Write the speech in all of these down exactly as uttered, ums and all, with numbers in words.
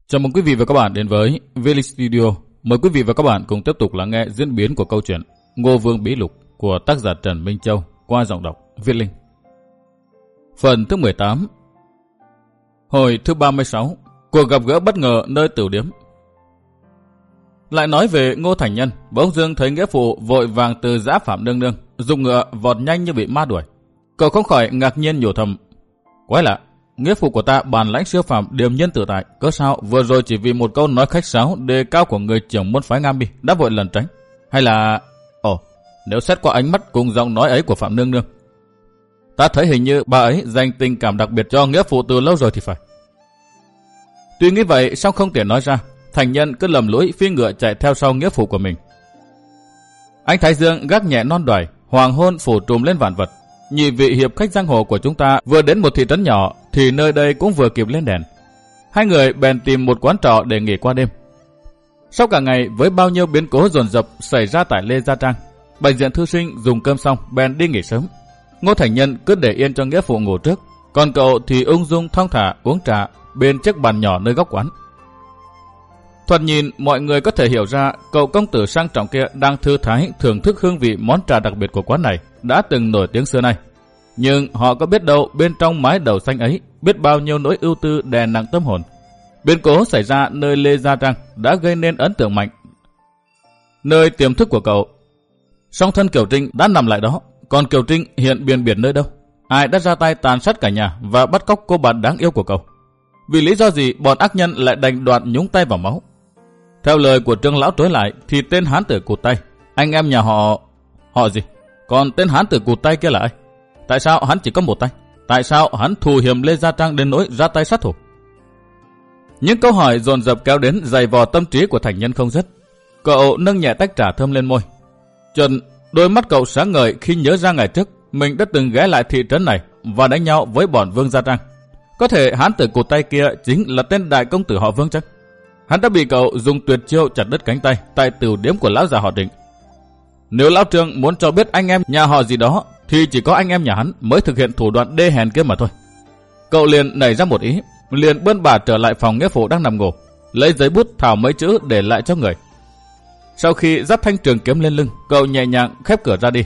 Chào mừng quý vị và các bạn đến với Veli Studio. Mời quý vị và các bạn cùng tiếp tục lắng nghe diễn biến của câu chuyện Ngô Vương Bí Lục của tác giả Trần Minh Châu qua giọng đọc Viết Linh. Phần thứ mười tám. Hồi thứ ba mươi sáu. Cuộc gặp gỡ bất ngờ nơi tửu điếm. Lại nói về Ngô Thành Nhân, bỗng dưng thấy nghĩa phụ vội vàng từ giã Phạm Nương Nương, dùng ngựa vọt nhanh như bị ma đuổi. Cậu không khỏi ngạc nhiên nhủ thầm: quái lạ, nghĩa phụ của ta bản lãnh siêu phàm, điềm nhân tự tại, cớ sao vừa rồi chỉ vì một câu nói khách sáo đề cao của người trưởng môn phái Nga Mi đã vội lẩn tránh? Hay là ồ, nếu xét qua ánh mắt cùng giọng nói ấy của Phạm Nương Nương, ta thấy hình như bà ấy dành tình cảm đặc biệt cho nghĩa phụ từ lâu rồi thì phải. Tuy nghĩ vậy, song không tiện nói ra. Thành Nhân cứ lầm lũi phi ngựa chạy theo sau nghĩa phụ của mình. Ánh thái dương gác nhẹ non đoài, hoàng hôn phủ trùm lên vạn vật. Nhị vị hiệp khách giang hồ của chúng ta vừa đến một thị trấn nhỏ thì nơi đây cũng vừa kịp lên đèn. Hai người bèn tìm một quán trọ để nghỉ qua đêm. Sau cả ngày với bao nhiêu biến cố dồn dập xảy ra tại Lê Gia Trang, Bạch Diện thư sinh dùng cơm xong bèn đi nghỉ sớm. Ngô Thành Nhân cứ để yên cho nghĩa phụ ngủ trước, còn cậu thì ung dung thong thả uống trà bên chiếc bàn nhỏ nơi góc quán. Thoạt nhìn mọi người có thể hiểu ra cậu công tử sang trọng kia đang thư thái thưởng thức hương vị món trà đặc biệt của quán này đã từng nổi tiếng xưa nay. Nhưng họ có biết đâu bên trong mái đầu xanh ấy biết bao nhiêu nỗi ưu tư đè nặng tâm hồn. Biến cố xảy ra nơi Lê Gia Trang đã gây nên ấn tượng mạnh nơi tiềm thức của cậu. Song thân Kiều Trinh đã nằm lại đó, còn Kiều Trinh hiện biền biệt nơi đâu? Ai đã ra tay tàn sát cả nhà và bắt cóc cô bạn đáng yêu của cậu? Vì lý do gì bọn ác nhân lại đành đoạn nhúng tay vào máu? Theo lời của Trương lão trối lại thì tên hán tử cụt tay, anh em nhà họ... Họ gì? Còn tên hán tử cụt tay kia là ai? Tại sao hắn chỉ có một tay? Tại sao hắn thù hiểm Lê Gia Trang đến nỗi ra tay sát thủ? Những câu hỏi dồn dập kéo đến dày vò tâm trí của Thành Nhân không dứt. Cậu nâng nhẹ tách trà thơm lên môi. Trần, đôi mắt cậu sáng ngời khi nhớ ra ngày trước mình đã từng ghé lại thị trấn này và đánh nhau với bọn Vương Gia Trang. Có thể hán tử cụt tay kia chính là tên đại công tử họ Vương chắc? Hắn đã bị cậu dùng tuyệt chiêu chặt đứt cánh tay tại tửu điếm của lão già họ Trịnh. Nếu lão Trương muốn cho biết anh em nhà họ gì đó thì chỉ có anh em nhà hắn mới thực hiện thủ đoạn đê hèn kia mà thôi. Cậu liền nảy ra một ý, liền bươn bà trở lại phòng nghĩa phụ đang nằm ngủ, lấy giấy bút thảo mấy chữ để lại cho người. Sau khi dắt thanh trường kiếm lên lưng, cậu nhẹ nhàng khép cửa ra đi.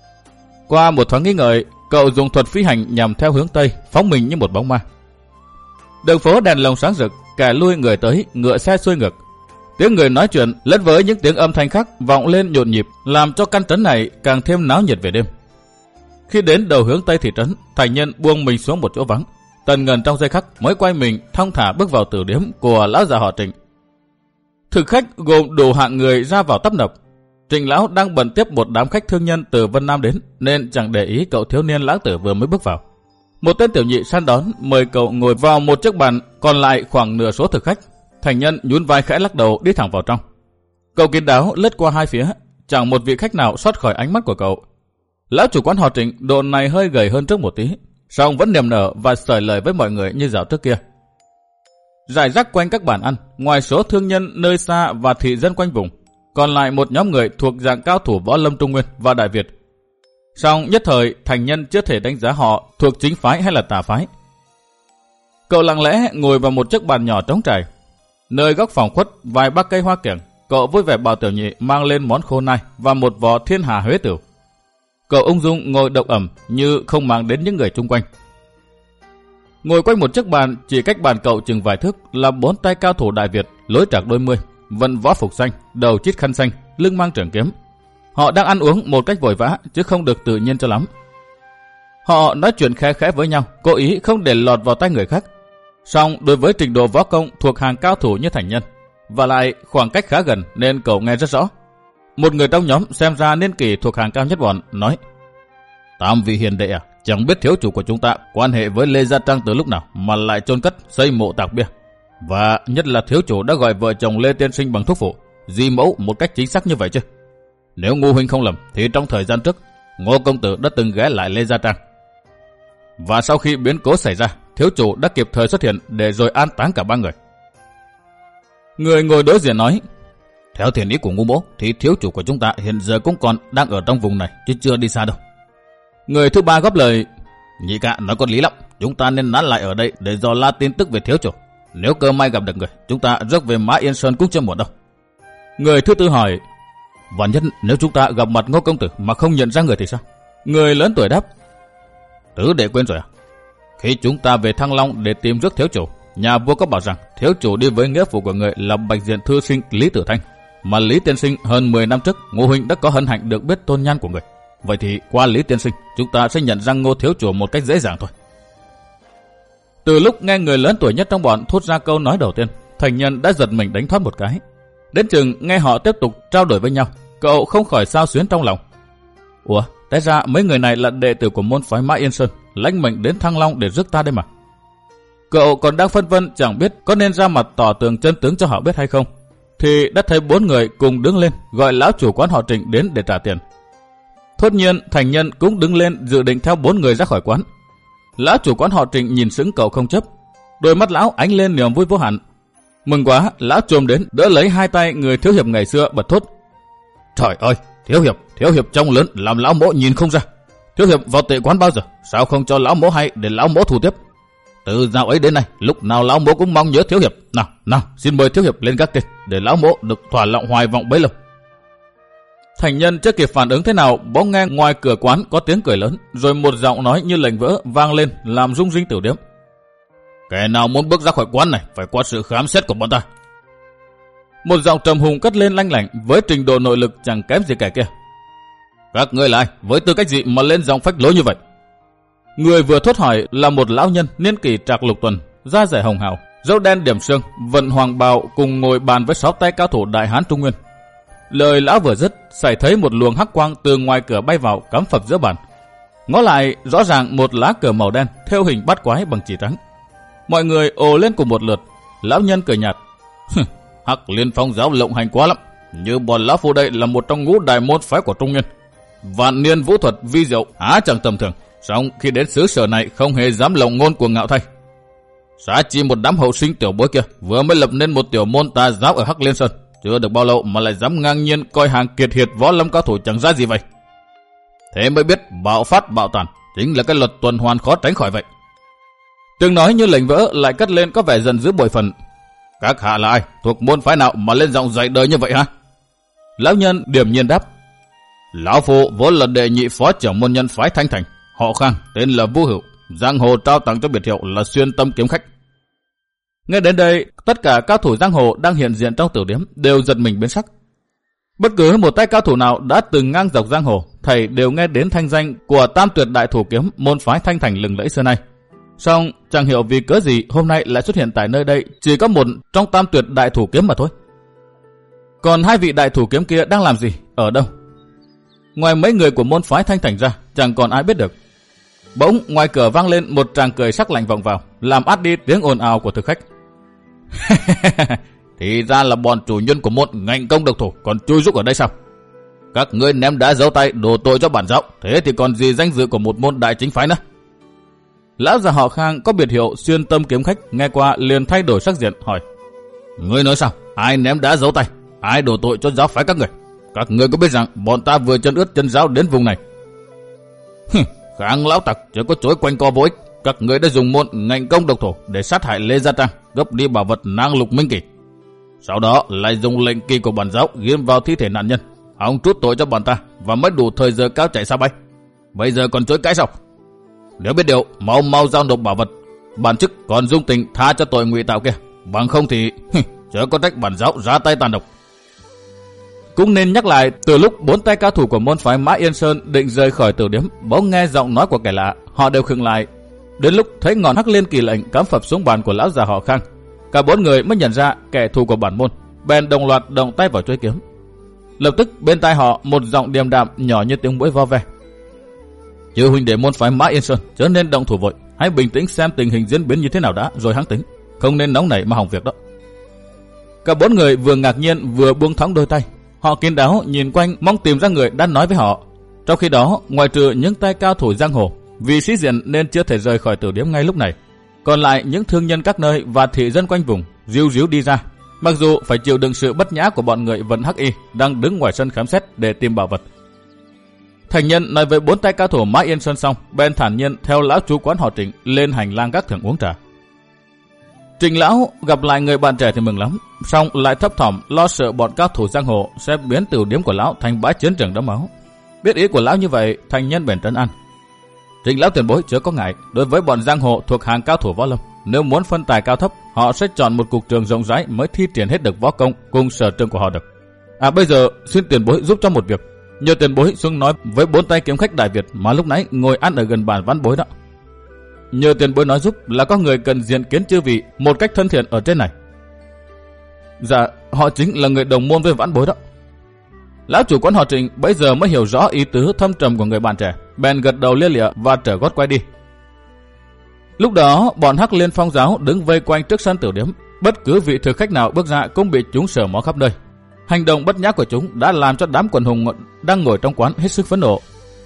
Qua một thoáng nghi ngợi, cậu dùng thuật phi hành nhằm theo hướng tây, phóng mình như một bóng ma. Đường phố đèn lồng sáng rực, kẻ lui người tới, ngựa xe xuôi ngược. Tiếng người nói chuyện lẫn với những tiếng âm thanh khác vọng lên nhộn nhịp, làm cho căn trấn này càng thêm náo nhiệt về đêm. Khi đến đầu hướng tây thị trấn, Thành Nhân buông mình xuống một chỗ vắng. Tần Ngần trong giây khắc mới quay mình thong thả bước vào tử điếm của lão già họ Trịnh. Thực khách gồm đủ hạng người ra vào tấp nập. Trịnh lão đang bận tiếp một đám khách thương nhân từ Vân Nam đến, nên chẳng để ý cậu thiếu niên lãng tử vừa mới bước vào. Một tên tiểu nhị săn đón mời cậu ngồi vào một chiếc bàn, còn lại khoảng nửa số thực khách. Thành Nhân nhún vai khẽ lắc đầu đi thẳng vào trong. Cậu kín đáo lướt qua hai phía, chẳng một vị khách nào thoát khỏi ánh mắt của cậu. Lão chủ quán họ Trịnh độ này hơi gầy hơn trước một tí, song vẫn niềm nở và sởi lời với mọi người như dạo trước kia. Rải rác quanh các bàn ăn, ngoài số thương nhân nơi xa và thị dân quanh vùng, còn lại một nhóm người thuộc dạng cao thủ võ lâm Trung Nguyên và Đại Việt. Song nhất thời Thành Nhân chưa thể đánh giá họ thuộc chính phái hay là tà phái. Cậu lặng lẽ ngồi vào một chiếc bàn nhỏ trống trải. Nơi góc phòng khuất vài ba cây hoa kiểng, cậu vui vẻ bảo tiểu nhị mang lên món khô nai và một vò Thiên Hà Huế Tửu. Cậu ung dung ngồi độc ẩm như không mang đến những người chung quanh. Ngồi quanh một chiếc bàn chỉ cách bàn cậu chừng vài thước là bốn tay cao thủ Đại Việt, lối trạc đôi mươi, vận võ phục xanh, đầu chít khăn xanh, lưng mang trường kiếm. Họ đang ăn uống một cách vội vã chứ không được tự nhiên cho lắm. Họ nói chuyện khẽ khẽ với nhau, cố ý không để lọt vào tay người khác. Song đối với trình độ võ công thuộc hàng cao thủ như Thành Nhân, và lại khoảng cách khá gần nên cậu nghe rất rõ. Một người trong nhóm xem ra niên kỷ thuộc hàng cao nhất bọn nói: Tam vị hiền đệ à, chẳng biết thiếu chủ của chúng ta quan hệ với Lê Gia Trang từ lúc nào mà lại chôn cất xây mộ tạc bia. Và nhất là thiếu chủ đã gọi vợ chồng Lê Tiên Sinh bằng thuốc phụ, di mẫu một cách chính xác như vậy chứ? Nếu Ngô huynh không lầm thì trong thời gian trước, Ngô công tử đã từng ghé lại Lê Gia Trang. Và sau khi biến cố xảy ra, thiếu chủ đã kịp thời xuất hiện để rồi an táng cả ba người. Người ngồi đối diện nói: Theo thiện ý của Ngô mỗ thì thiếu chủ của chúng ta hiện giờ cũng còn đang ở trong vùng này chứ chưa đi xa đâu. Người thứ ba góp lời: Nhị ca nói có lý lắm, chúng ta nên nán lại ở đây để dò la tin tức về thiếu chủ. Nếu cơ may gặp được người, chúng ta rước về Mã Yên Sơn cũng chưa muộn đâu. Người thứ tư hỏi, vạn nhất nếu chúng ta gặp mặt Ngô công tử mà không nhận ra người thì sao? Người lớn tuổi đáp, tứ đệ quên rồi à? Khi chúng ta về Thăng Long để tìm rước thiếu chủ, nhà vua có bảo rằng thiếu chủ đi với nghĩa phụ của người là bạch diện thư sinh Lý Tử Thanh, mà Lý tiên sinh hơn mười năm trước Ngô huynh đã có hân hạnh được biết tôn nhan của người. Vậy thì qua Lý tiên sinh, chúng ta sẽ nhận ra Ngô thiếu chủ một cách dễ dàng thôi. Từ lúc nghe người lớn tuổi nhất trong bọn thốt ra câu nói đầu tiên, Thành Nhân đã giật mình đánh thoát một cái. Đến chừng nghe họ tiếp tục trao đổi với nhau, cậu không khỏi xao xuyến trong lòng. Ủa, té ra mấy người này là đệ tử của môn phái Mã Yên Sơn, lãnh mệnh đến Thăng Long để rước ta đây mà. Cậu còn đang phân vân chẳng biết có nên ra mặt tỏ tường chân tướng cho họ biết hay không, thì đã thấy bốn người cùng đứng lên gọi lão chủ quán họ Trịnh đến để trả tiền. Thốt nhiên Thành Nhân cũng đứng lên dự định theo bốn người ra khỏi quán. Lão chủ quán họ Trịnh nhìn sững cậu không chấp, đôi mắt lão ánh lên niềm vui vô hạn. Mừng quá, lão trồm đến đỡ lấy hai tay người thiếu hiệp ngày xưa bật thốt, trời ơi, thiếu hiệp, thiếu hiệp trông lớn làm lão mỗ nhìn không ra. Thiếu hiệp vào tệ quán bao giờ, sao không cho lão mỗ hay để lão mỗ thủ tiếp? Từ dạo ấy đến nay, lúc nào lão mỗ cũng mong nhớ thiếu hiệp. Nào, nào, xin mời thiếu hiệp lên gác kê để lão mỗ được thỏa lòng hoài vọng bấy lâu. Thành Nhân chưa kịp phản ứng thế nào, bỗng nghe ngoài cửa quán có tiếng cười lớn, rồi một giọng nói như lệnh vỡ vang lên làm rung rinh tiểu điếm. Kẻ nào muốn bước ra khỏi quán này phải qua sự khám xét của bọn ta. Một giọng trầm hùng cất lên lanh lảnh với trình độ nội lực chẳng kém gì kẻ kia. Các ngươi là ai, với tư cách gì mà lên giọng phách lối như vậy? Người vừa thốt hỏi là một lão nhân niên kỷ trạc lục tuần, da dẻ hồng hào, râu đen điểm xương, vận hoàng bào, cùng ngồi bàn với sáu tay cao thủ đại hán Trung Nguyên. Lời lão vừa dứt, xảy thấy một luồng hắc quang từ ngoài cửa bay vào cắm phập giữa bàn. Ngó lại, rõ ràng một lá cờ màu đen theo hình bát quái bằng chỉ trắng. Mọi người ồ lên cùng một lượt. Lão nhân cười nhạt, Hắc Liên Phong giáo lộng hành quá lắm, như bọn lão phu đây là một trong ngũ đại môn phái của Trung Nguyên. Vạn niên vũ thuật vi diệu há chẳng tầm thường, song khi đến xứ sở này không hề dám lộng ngôn của ngạo thay. Xá chi một đám hậu sinh tiểu bối kia vừa mới lập nên một tiểu môn tà giáo ở Hắc Liên Sơn, chưa được bao lâu mà lại dám ngang nhiên coi hàng kiệt hiệt võ lâm cao thủ chẳng ra gì vậy. Thế mới biết bạo phát bạo tàn chính là cái luật tuần hoàn khó tránh khỏi vậy. Tiếng nói như lệnh vỡ lại cất lên có vẻ giận dữ bội phần. Các hạ là ai, thuộc môn phái nào mà lên giọng dạy đời như vậy hả? Lão nhân điềm nhiên đáp, lão phu vốn là đệ nhị phó trưởng môn nhân phái Thanh Thành, họ Khang, tên là Vũ Hữu, giang hồ trao tặng cho biệt hiệu là Xuyên Tâm Kiếm Khách. Nghe đến đây, tất cả cao thủ giang hồ đang hiện diện trong tiểu điếm đều giật mình biến sắc. Bất cứ một tay cao thủ nào đã từng ngang dọc giang hồ, thầy đều nghe đến thanh danh của tam tuyệt đại thủ kiếm môn phái Thanh Thành lừng lẫy xưa nay. Song chẳng hiểu vì cớ gì hôm nay lại xuất hiện tại nơi đây chỉ có một trong tam tuyệt đại thủ kiếm mà thôi. Còn hai vị đại thủ kiếm kia đang làm gì, ở đâu? Ngoài mấy người của môn phái Thanh Thành ra, chẳng còn ai biết được. Bỗng ngoài cửa vang lên một tràng cười sắc lạnh vọng vào, làm át đi tiếng ồn ào của thực khách. Thì ra là bọn chủ nhân của một ngành công độc thủ còn chui rúc ở đây sao? Các ngươi ném đá giấu tay đổ tội cho bản giáo, thế thì còn gì danh dự của một môn đại chính phái nữa? Lão già họ Khang có biệt hiệu Xuyên Tâm Kiếm Khách nghe qua liền thay đổi sắc diện hỏi, ngươi nói sao? Ai ném đá giấu tay? Ai đổ tội cho giáo phái các người? Các ngươi có biết rằng bọn ta vừa chân ướt chân giáo đến vùng này? Khang lão tặc chưa có chối quanh co vô ích. Các ngươi đã dùng môn ngành công độc thủ để sát hại Lê Gia Trang, cướp đi bảo vật nang lục minh kỳ. Sau đó lại dùng lệnh kỳ của bản giáo ghim vào thi thể nạn nhân, hòng trút tội cho bọn ta và mất đủ thời giờ cao chạy xa bay. Bây giờ còn chối cãi sao? Nếu biết điều, mau mau giao nộp bảo vật. Bản chức còn dung tình tha cho tội ngụy tạo kia, bằng không thì chớ có trách bản giáo ra tay tàn độc. Cũng nên nhắc lại, từ lúc bốn tay cao thủ của môn phái Mã Yên Sơn định rời khỏi tiểu điếm, bỗng nghe giọng nói của kẻ lạ, họ đều khựng lại. Đến lúc thấy ngọn hắc liên kỳ lệnh cắm phập xuống bàn của lão già họ Khang, cả bốn người mới nhận ra kẻ thù của bản môn, bèn đồng loạt động tay vào chuôi kiếm. Lập tức bên tai họ một giọng điềm đạm nhỏ như tiếng muỗi vo ve. Chư huynh đệ môn phái Mã Yên Sơn chớ nên động thủ vội, hãy bình tĩnh xem tình hình diễn biến như thế nào đã rồi hãng tính, không nên nóng nảy mà hỏng việc đó. Cả bốn người vừa ngạc nhiên vừa buông thõng đôi tay, họ kín đáo nhìn quanh mong tìm ra người đã nói với họ. Trong khi đó, ngoài trừ những tay cao thủ giang hồ vì sĩ diện nên chưa thể rời khỏi tiểu điếm ngay lúc này, còn lại những thương nhân các nơi và thị dân quanh vùng ríu ríu đi ra, mặc dù phải chịu đựng sự bất nhã của bọn người vận hắc y đang đứng ngoài sân khám xét để tìm bảo vật. Thành Nhân nói với bốn tay cao thủ Mã Yên Sơn xong, bèn thản nhiên theo lão chú quán họ Trịnh lên hành lang gác thưởng uống trà. Trình lão gặp lại người bạn trẻ thì mừng lắm, song lại thấp thỏm lo sợ bọn cao thủ giang hồ sẽ biến tiểu điếm của lão thành bãi chiến trường đẫm máu. Biết ý của lão như vậy, Thành Nhân bèn trấn an. Trình lão tiền bối chớ có ngại, đối với bọn giang hồ thuộc hàng cao thủ võ lâm, nếu muốn phân tài cao thấp, họ sẽ chọn một cục trường rộng rãi mới thi triển hết được võ công cùng sở trường của họ được. À bây giờ xin tiền bối giúp cho một việc, nhờ tiền bối xuống nói với bốn tay kiếm khách Đại Việt mà lúc nãy ngồi ăn ở gần bàn Vãn Bối đó. Nhờ tiền bối nói giúp là có người cần diện kiến chư vị một cách thân thiện ở trên này. Dạ, họ chính là người đồng môn với Vãn Bối đó. Lão chủ quán họ Trình bấy giờ mới hiểu rõ ý tứ thâm trầm của người bạn trẻ, bèn gật đầu lia lịa và trở gót quay đi. Lúc đó, bọn Hắc Liên Phong giáo đứng vây quanh trước sân tiểu điếm, bất cứ vị thực khách nào bước ra cũng bị chúng sờ mó khắp nơi. Hành động bất nhã của chúng đã làm cho đám quần hùng đang ngồi trong quán hết sức phẫn nộ.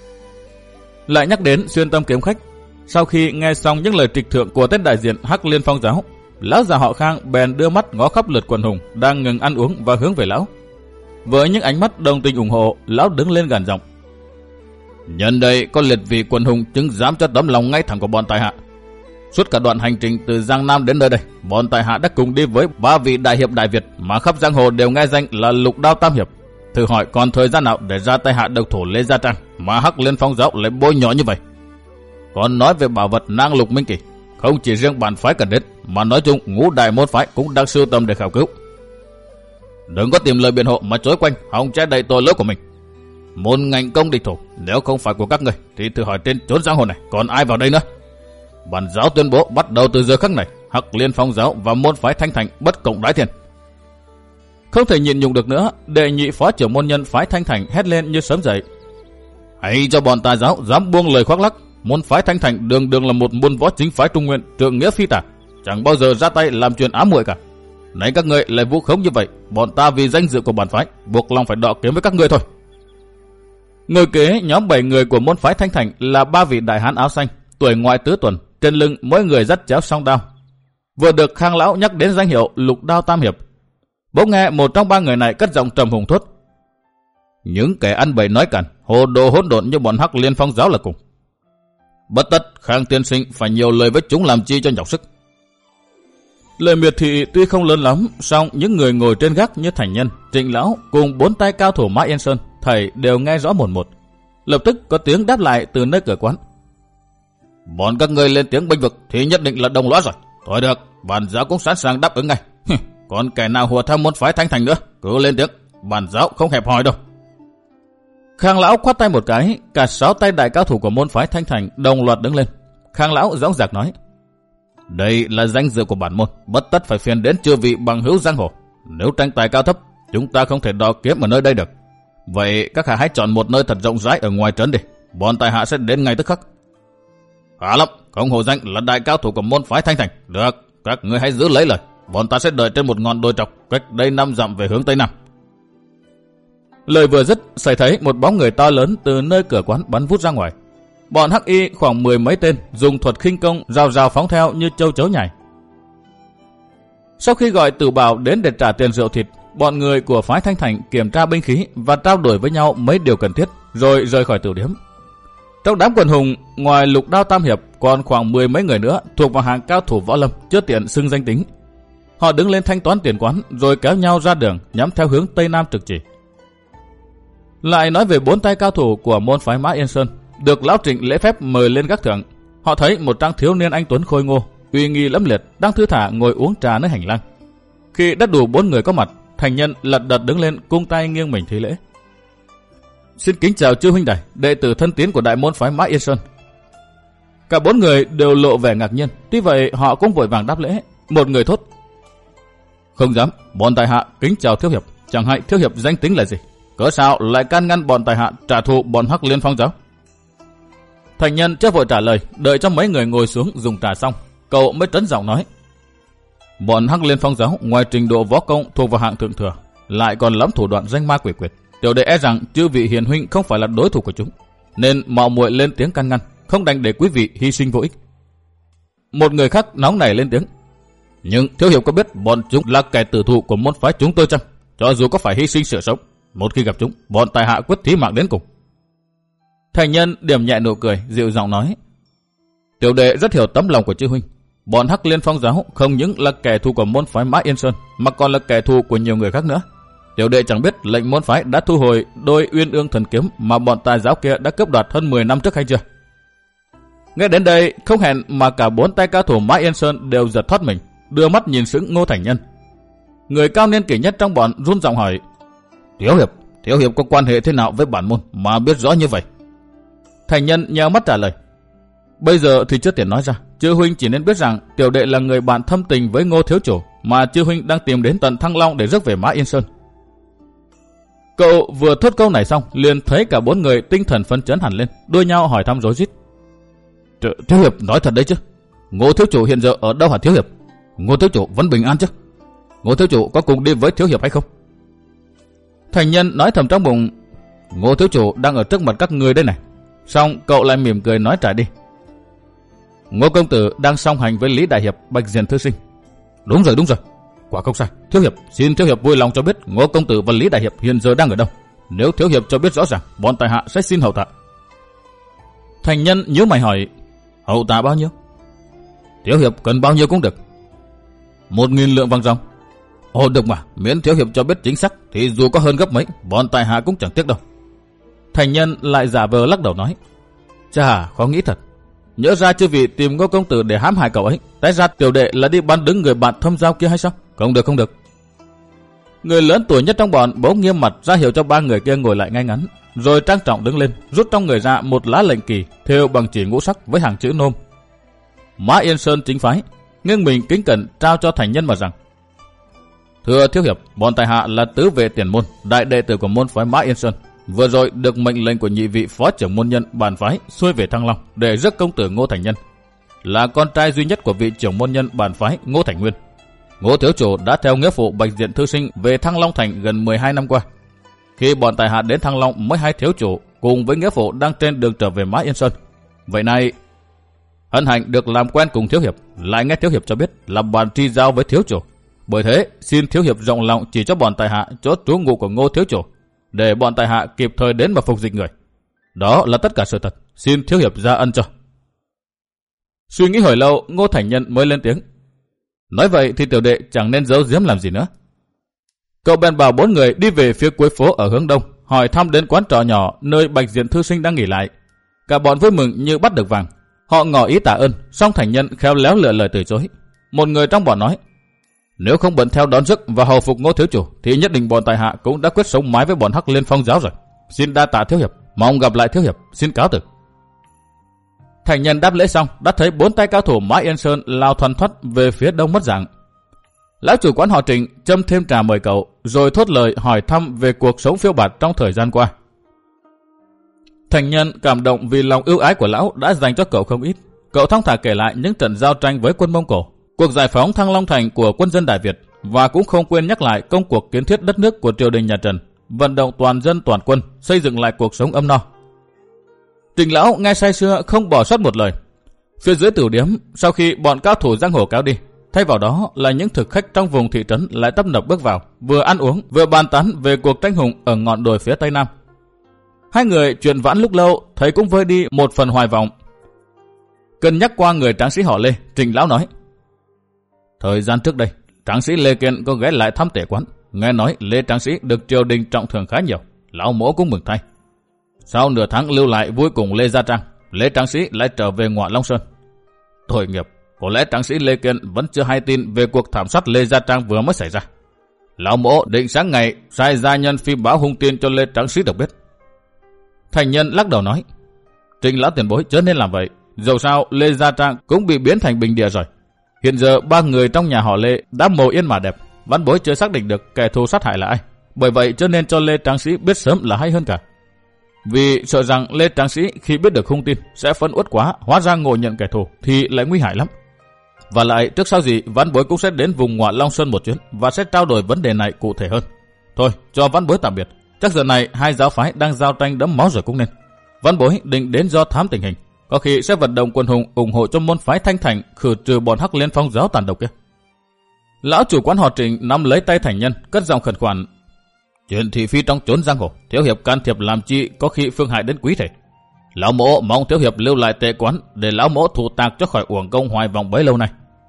Lại nhắc đến Xuyên Tâm kiếm khách, sau khi nghe xong những lời trịch thượng của tên đại diện Hắc Liên Phong giáo, lão già họ Khang bèn đưa mắt ngó khắp lượt quần hùng đang ngừng ăn uống và hướng về lão. Với những ánh mắt đồng tình ủng hộ, lão đứng lên gằn giọng. Nhân đây có liệt vị quần hùng chứng giám cho tấm lòng ngay thẳng của bọn tài hạ. Suốt cả đoạn hành trình từ Giang Nam đến nơi đây, bọn tài hạ đã cùng đi với ba vị đại hiệp Đại Việt mà khắp giang hồ đều nghe danh là Lục Đao Tam Hiệp. Thử hỏi còn thời gian nào để ra tay hạ độc thủ Lê Gia Trang mà Hắc Liên Phong giáo lại bôi nhỏ như vậy? Còn nói về bảo vật nang lục minh kỳ, không chỉ riêng bản phái cần đến, mà nói chung ngũ đại môn phái cũng đang sưu tầm để khảo cứu. Đừng có tìm lời biện hộ mà chối quanh, hòng che đậy tội lỗi của mình. Môn ngành công địch thủ, nếu không phải của các người, thì thử hỏi trên chốn giang hồ này còn ai vào đây nữa? Bản giáo tuyên bố bắt đầu từ giờ khắc này, Hắc Liên Phong giáo và môn phái Thanh Thành bất cộng đái thiên. Không thể nhịn nhục được nữa, đệ nhị phó trưởng môn nhân phái Thanh Thành hét lên như sớm dậy. Hãy cho bọn tà giáo dám buông lời khoác lác, môn phái Thanh Thành đường đường là một môn võ chính phái trung nguyên, trượng nghĩa phi tả, chẳng bao giờ ra tay làm chuyện ám muội cả. Nãy các ngươi lại vu khống như vậy, bọn ta vì danh dự của bản phái buộc lòng phải đọ kiếm với các ngươi thôi. Ngồi kế nhóm bảy người của môn phái Thanh Thành là ba vị đại hán áo xanh, tuổi ngoại tứ tuần, trên lưng mỗi người dắt chéo song đao. Vừa được Khang lão nhắc đến danh hiệu Lục Đao Tam Hiệp, bỗng nghe một trong ba người này cất giọng trầm hùng thốt. Những kẻ ăn bậy nói cằn, hồ đồ hỗn độn như bọn Hắc Liên Phong giáo là cùng. Bất tất Khang tiên sinh phải nhiều lời với chúng làm chi cho nhọc sức. Lời miệt thị tuy không lớn lắm, song những người ngồi trên gác như Thành Nhân, Trịnh lão cùng bốn tay cao thủ Mã Yên Sơn thầy đều nghe rõ một một. Lập tức có tiếng đáp lại từ nơi cửa quán. Bọn các ngươi lên tiếng bênh vực thì nhất định là đồng lõa rồi. Thôi được, bản giáo cũng sẵn sàng đáp ứng ngay. Còn kẻ nào hùa theo môn phái Thanh Thành nữa, cứ lên tiếng, bản giáo không hẹp hòi đâu. Khang lão khoát tay một cái, cả sáu tay đại cao thủ của môn phái Thanh Thành đồng loạt đứng lên. Khang lão dõng dạc nói. Đây là danh dự của bản môn, bất tất phải phiền đến chư vị bằng hữu giang hồ. Nếu tranh tài cao thấp, chúng ta không thể đo kiếm ở nơi đây được. Vậy các hạ hãy chọn một nơi thật rộng rãi ở ngoài trấn đi, bọn tài hạ sẽ đến ngay tức khắc. Khá lắm, không hổ danh là đại cao thủ của môn phái Thanh Thành. Được, các ngươi hãy giữ lấy lời, bọn ta sẽ đợi trên một ngọn đồi trọc cách đây năm dặm về hướng tây nam. Lời vừa dứt, xảy thấy một bóng người to lớn từ nơi cửa quán bắn vút ra ngoài. Bọn hắc y khoảng mười mấy tên dùng thuật khinh công rào rào phóng theo như châu chấu nhảy. Sau khi gọi Tử Bảo đến để trả tiền rượu thịt, bọn người của phái Thanh Thành kiểm tra binh khí và trao đổi với nhau mấy điều cần thiết, rồi rời khỏi tiểu điếm. Trong đám quần hùng, ngoài Lục Đao Tam Hiệp còn khoảng mười mấy người nữa thuộc vào hàng cao thủ võ lâm chưa tiện xưng danh tính. Họ đứng lên thanh toán tiền quán rồi kéo nhau ra đường nhắm theo hướng tây nam trực chỉ. Lại nói về bốn tay cao thủ của môn phái Mã Yên Sơn, được lão Trịnh lễ phép mời lên gác thượng. Họ thấy một trang thiếu niên anh tuấn khôi ngô, uy nghi lẫm liệt đang thư thả ngồi uống trà nơi hành lang. Khi đã đủ bốn người có mặt, Thành Nhân lật đật đứng lên cung tay nghiêng mình thi lễ. Xin kính chào chư huynh đài, đệ tử thân tín của đại môn phái Mã Yên Sơn. Cả bốn người đều lộ vẻ ngạc nhiên, tuy vậy họ cũng vội vàng đáp lễ. Một người thốt. Không dám, bọn tài hạ kính chào thiếu hiệp, chẳng hay thiếu hiệp danh tính là gì? Cớ sao lại can ngăn bọn tài hạ trả thù bọn Hắc Liên Phong giáo? Thành Nhân chưa vội trả lời, đợi cho mấy người ngồi xuống dùng trà xong, cậu mới trấn giọng nói. Bọn Hắc Liên Phong giáo ngoài trình độ võ công thuộc vào hạng thượng thừa, lại còn lắm thủ đoạn danh ma quỷ quyệt. Tiểu đệ e rằng chư vị hiền huynh không phải là đối thủ của chúng, nên mạo muội lên tiếng can ngăn, không đành để quý vị hy sinh vô ích. Một người khác nóng nảy lên tiếng. Nhưng thiếu hiệp có biết bọn chúng là kẻ tử thù của môn phái chúng tôi chăng? Cho dù có phải hy sinh sự sống, một khi gặp chúng, bọn tài hạ quyết thí mạng đến cùng. Thành Nhân điểm nhẹ nụ cười, dịu giọng nói. Tiểu đệ rất hiểu tấm lòng của chư huynh, Bọn Hắc Liên Phong giáo không những là kẻ thù của môn phái Mã Yên Sơn mà còn là kẻ thù của nhiều người khác nữa. Tiểu đệ chẳng biết lệnh môn phái đã thu hồi đôi Uyên Ương thần kiếm mà bọn tà giáo kia đã cướp đoạt hơn mười năm trước hay chưa? Nghe đến đây, không hẹn mà cả bốn tay cao thủ Mã Yên Sơn đều giật thoát mình, đưa mắt nhìn sững Ngô Thành Nhân. Người cao niên kỷ nhất trong bọn run giọng hỏi: Thiếu hiệp, Thiếu hiệp có quan hệ thế nào với bản môn mà biết rõ như vậy? Thành Nhân nheo mắt trả lời: Bây giờ thì chưa tiện nói ra, chư huynh chỉ nên biết rằng tiểu đệ là người bạn thâm tình với Ngô thiếu chủ mà chư huynh đang tìm đến tận Thăng Long để rước về Mã Yên Sơn. Cậu vừa thốt câu này xong, liền thấy cả bốn người tinh thần phấn chấn hẳn lên, đua nhau hỏi thăm rối rít: Thiếu hiệp nói thật đấy chứ? Ngô thiếu chủ hiện giờ ở đâu hả Thiếu hiệp? Ngô thiếu chủ vẫn bình an chứ? Ngô thiếu chủ có cùng đi với Thiếu hiệp hay không? Thành Nhân nói thầm trong bụng: Ngô thiếu chủ đang ở trước mặt các người đây này. Xong cậu lại mỉm cười nói trả đi: Ngô công tử đang song hành với Lý đại hiệp, Bạch Diện thư sinh. Đúng rồi, đúng rồi. Quả không sai. Thiếu hiệp, xin Thiếu hiệp vui lòng cho biết Ngô công tử và Lý đại hiệp hiện giờ đang ở đâu. Nếu Thiếu hiệp cho biết rõ ràng, bọn tại hạ sẽ xin hậu tạ. Thành Nhân nhíu mày hỏi: Hậu tạ bao nhiêu? Thiếu hiệp cần bao nhiêu cũng được. Một nghìn lượng vàng ròng. Ồ được mà, miễn Thiếu hiệp cho biết chính xác thì dù có hơn gấp mấy, bọn tại hạ cũng chẳng tiếc đâu. Thành Nhân lại giả vờ lắc đầu nói: Chà, khó nghĩ thật. Nhớ ra chư vị tìm Ngô công tử để hãm hại cậu ấy, té ra tiểu đệ là đi bắn đứng người bạn thâm giao kia hay sao? Không được, không được. Người lớn tuổi nhất trong bọn bỗng nghiêm mặt ra hiệu cho ba người kia ngồi lại ngay ngắn, rồi trang trọng đứng lên, rút trong người ra một lá lệnh kỳ thêu bằng chỉ ngũ sắc với hàng chữ nôm: Mã Yên Sơn chính phái. Nghiêng mình kính cẩn trao cho Thành Nhân mà rằng: Thưa Thiếu hiệp, bọn tại hạ là tứ vệ tiền môn, đại đệ tử của môn phái Mã Yên Sơn, vừa rồi được mệnh lệnh của nhị vị phó trưởng môn nhân bản phái xuôi về Thăng Long để rước công tử Ngô Thành Nhân, là con trai duy nhất của vị trưởng môn nhân bản phái Ngô Thành Nguyên. Ngô thiếu chủ đã theo nghĩa phụ Bạch Diện thư sinh về Thăng Long thành gần mười hai năm qua. Khi bọn tại hạ đến Thăng Long mới hai thiếu chủ cùng với nghĩa phụ đang trên đường trở về Mã Yên Sơn. Vậy này, hân hạnh được làm quen cùng Thiếu hiệp, lại nghe Thiếu hiệp cho biết là bàn tri giao với thiếu chủ. Bởi thế, xin Thiếu hiệp rộng lòng chỉ cho bọn tại hạ chỗ trú ngụ của Ngô thiếu chủ, để bọn tại hạ kịp thời đến mà phục dịch người. Đó là tất cả sự thật, xin Thiếu hiệp ra ân cho. Suy nghĩ hồi lâu, Ngô Thành Nhân mới lên tiếng: Nói vậy thì tiểu đệ chẳng nên giấu giếm làm gì nữa. Cậu bèn bảo bốn người đi về phía cuối phố ở hướng đông, hỏi thăm đến quán trọ nhỏ nơi Bạch Diện thư sinh đang nghỉ lại. Cả bọn vui mừng như bắt được vàng. Họ ngỏ ý tạ ơn, song Thành Nhân khéo léo lựa lời từ chối. Một người trong bọn nói: Nếu không bận theo đón rước và hầu phục Ngô thiếu chủ thì nhất định bọn tại hạ cũng đã quyết sống mái với bọn Hắc Liên Phong giáo rồi. Xin đa tạ Thiếu hiệp, mong gặp lại Thiếu hiệp, xin cáo từ. Thành Nhân đáp lễ xong, đã thấy bốn tay cao thủ Mã Yên Sơn lao thoăn thoắt về phía đông mất dạng. Lão chủ quán họ Trịnh châm thêm trà mời cậu, rồi thốt lời hỏi thăm về cuộc sống phiêu bạt trong thời gian qua. Thành Nhân cảm động vì lòng ưu ái của lão đã dành cho cậu không ít. Cậu thong thả kể lại những trận giao tranh với quân Mông Cổ, cuộc giải phóng Thăng Long thành của quân dân Đại Việt, và cũng không quên nhắc lại công cuộc kiến thiết đất nước của triều đình nhà Trần, vận động toàn dân toàn quân xây dựng lại cuộc sống ấm no. Trịnh lão nghe say sưa không bỏ sót một lời. Phía dưới tử điếm, sau khi bọn cao thủ giang hồ kéo đi, thay vào đó là những thực khách trong vùng thị trấn lại tấp nập bước vào, vừa ăn uống vừa bàn tán về cuộc tranh hùng ở ngọn đồi phía tây nam. Hai người chuyện vãn lúc lâu, thấy cũng vơi đi một phần hoài vọng. Cân nhắc qua người tráng sĩ họ Lê, Trịnh lão nói: Thời gian trước đây, tráng sĩ Lê Kiện có ghé lại thăm tể quán, nghe nói Lê tráng sĩ được triều đình trọng thưởng khá nhiều, lão mỗ cũng mừng thay. Sau nửa tháng lưu lại vui cùng Lê Gia Trang, Lê tráng sĩ lại trở về Ngọa Long Sơn. Tội nghiệp, có lẽ tráng sĩ Lê Kiện vẫn chưa hay tin về cuộc thảm sát Lê Gia Trang vừa mới xảy ra. Lão mỗ định sáng ngày sai gia nhân phi báo hung tin cho Lê tráng sĩ được biết. Thành Nhân lắc đầu nói: Trịnh lão tiền bối chớ nên làm vậy, dầu sao Lê Gia Trang cũng bị biến thành bình địa rồi. Hiện giờ ba người trong nhà họ Lê đã mồ yên mà đẹp, văn bối chưa xác định được kẻ thù sát hại là ai, bởi vậy cho nên cho Lê tráng sĩ biết sớm là hay hơn cả. Vì sợ rằng Lê tráng sĩ khi biết được hung tin sẽ phẫn uất quá, hóa ra ngộ nhận kẻ thù thì lại nguy hại lắm. Và lại trước sau gì văn bối cũng sẽ đến vùng Ngọa Long Sơn một chuyến và sẽ trao đổi vấn đề này cụ thể hơn. Thôi cho văn bối tạm biệt, chắc giờ này hai giáo phái đang giao tranh đẫm máu rồi cũng nên. Văn bối định đến do thám tình hình, có khi sẽ vận động quân hùng ủng hộ cho môn phái Thanh Thành khử trừ bọn Hắc Liên Phong giáo tàn độc kia. Lão chủ quán họ Trịnh nắm lấy tay Thành Nhân, cất giọng khẩn khoản: Chuyện thị phi trong chốn giang hồ, thiếu hiệp can thiệp làm chi có khi phương hại đến quý thể. Lão mỗ mong thiếu hiệp lưu lại tệ quán để lão mỗ thủ tạc cho khỏi uổng công hoài vòng bấy lâu nay.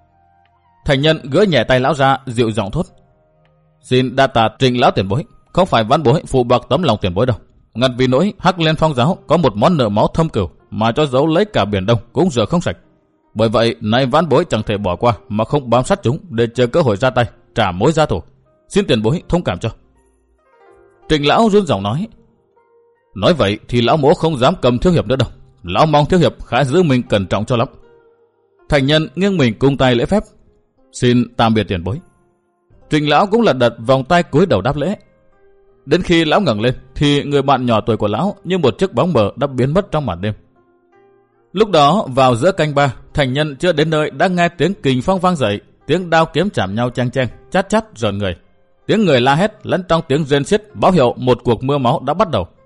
Thành nhân gỡ nhẹ tay lão ra, dịu giọng thốt: "Xin đa tạ Trịnh lão tiền bối, không phải vãn bối phụ bạc tấm lòng tiền bối đâu. Ngặt vì nỗi Hắc Liên Phong giáo có một món nợ máu thâm cửu mà cho dấu lấy cả biển Đông cũng rửa không sạch. Bởi vậy nay vãn bối chẳng thể bỏ qua mà không bám sát chúng để chờ cơ hội ra tay trả mối gia thủ. Xin tiền bối thông cảm cho." Trịnh lão run giọng nói: "Nói vậy thì lão mỗ không dám cầm thiếu hiệp nữa đâu. Lão mong thiếu hiệp khá giữ mình cẩn trọng cho lắm." Thành nhân nghiêng mình cung tay lễ phép: "Xin tạm biệt tiền bối." Trịnh lão cũng lật đật vòng tay cúi đầu đáp lễ. Đến khi lão ngẩng lên thì người bạn nhỏ tuổi của lão như một chiếc bóng mờ đã biến mất trong màn đêm. Lúc đó vào giữa canh ba, thành nhân chưa đến nơi đã nghe tiếng kình phong vang dậy, tiếng đao kiếm chạm nhau chang chang, chát chát rợn người. Tiếng người la hét lẫn trong tiếng rên xiết báo hiệu một cuộc mưa máu đã bắt đầu.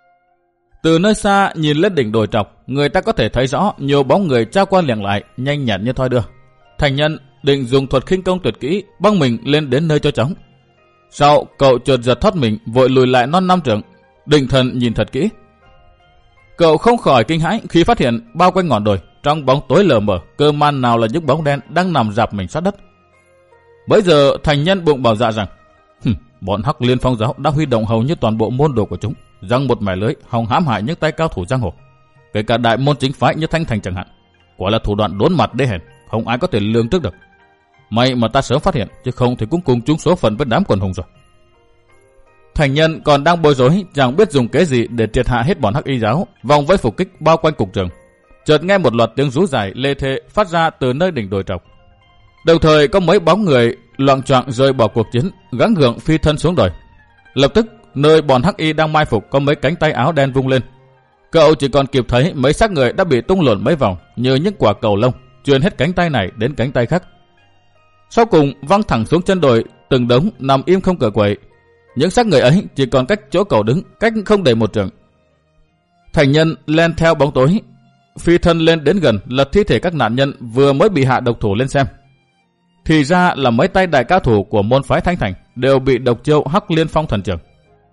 Từ nơi xa nhìn lên đỉnh đồi trọc, người ta có thể thấy rõ nhiều bóng người trao qua liền lại, nhanh nhẹn như thoi đưa. Thành nhân định dùng thuật khinh công tuyệt kỹ băng mình lên đến nơi cho chóng. Sau cậu chợt giật thoát mình, vội lùi lại non năm trượng, định thần nhìn thật kỹ. Cậu không khỏi kinh hãi khi phát hiện bao quanh ngọn đồi, trong bóng tối lờ mờ, cơ man nào là những bóng đen đang nằm rạp mình sát đất. Bấy giờ thành nhân bụng bảo dạ rằng: bọn Hắc Liên Phong giáo đã huy động hầu như toàn bộ môn đồ của chúng, răng một mẻ lưới hòng hãm hại những tay cao thủ giang hồ, kể cả đại môn chính phái như Thanh Thành chẳng hạn. Quả là thủ đoạn đốn mặt đê hèn, không ai có thể lường trước được. May mà ta sớm phát hiện, chứ không thì cũng cùng chung số phận với đám quần hùng rồi. Thành nhân còn đang bối rối, chẳng biết dùng kế gì để triệt hạ hết bọn Hắc Y giáo, vòng vây phục kích bao quanh cục trường. Chợt nghe một loạt tiếng rú dài lê thê phát ra từ nơi đỉnh đồi trọc. Đồng thời có mấy bóng người loạng choạng rời bỏ cuộc chiến, gắng gượng phi thân xuống đồi. Lập tức nơi bọn Hắc Y đang mai phục có mấy cánh tay áo đen vung lên. Cậu chỉ còn kịp thấy mấy xác người đã bị tung lộn mấy vòng như những quả cầu lông, truyền hết cánh tay này đến cánh tay khác. Sau cùng văng thẳng xuống chân đồi, từng đống nằm im không cựa quậy. Những xác người ấy chỉ còn cách chỗ cậu đứng, cách không đầy một trượng. Thành nhân len theo bóng tối, phi thân lên đến gần, lật thi thể các nạn nhân vừa mới bị hạ độc thủ lên xem. Thì ra là mấy tay đại cao thủ của môn phái Thanh Thành đều bị độc chiêu Hắc Liên Phong thần trưởng.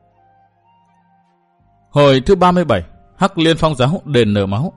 Hồi thứ ba mươi bảy, Hắc Liên Phong giáo đền nở máu.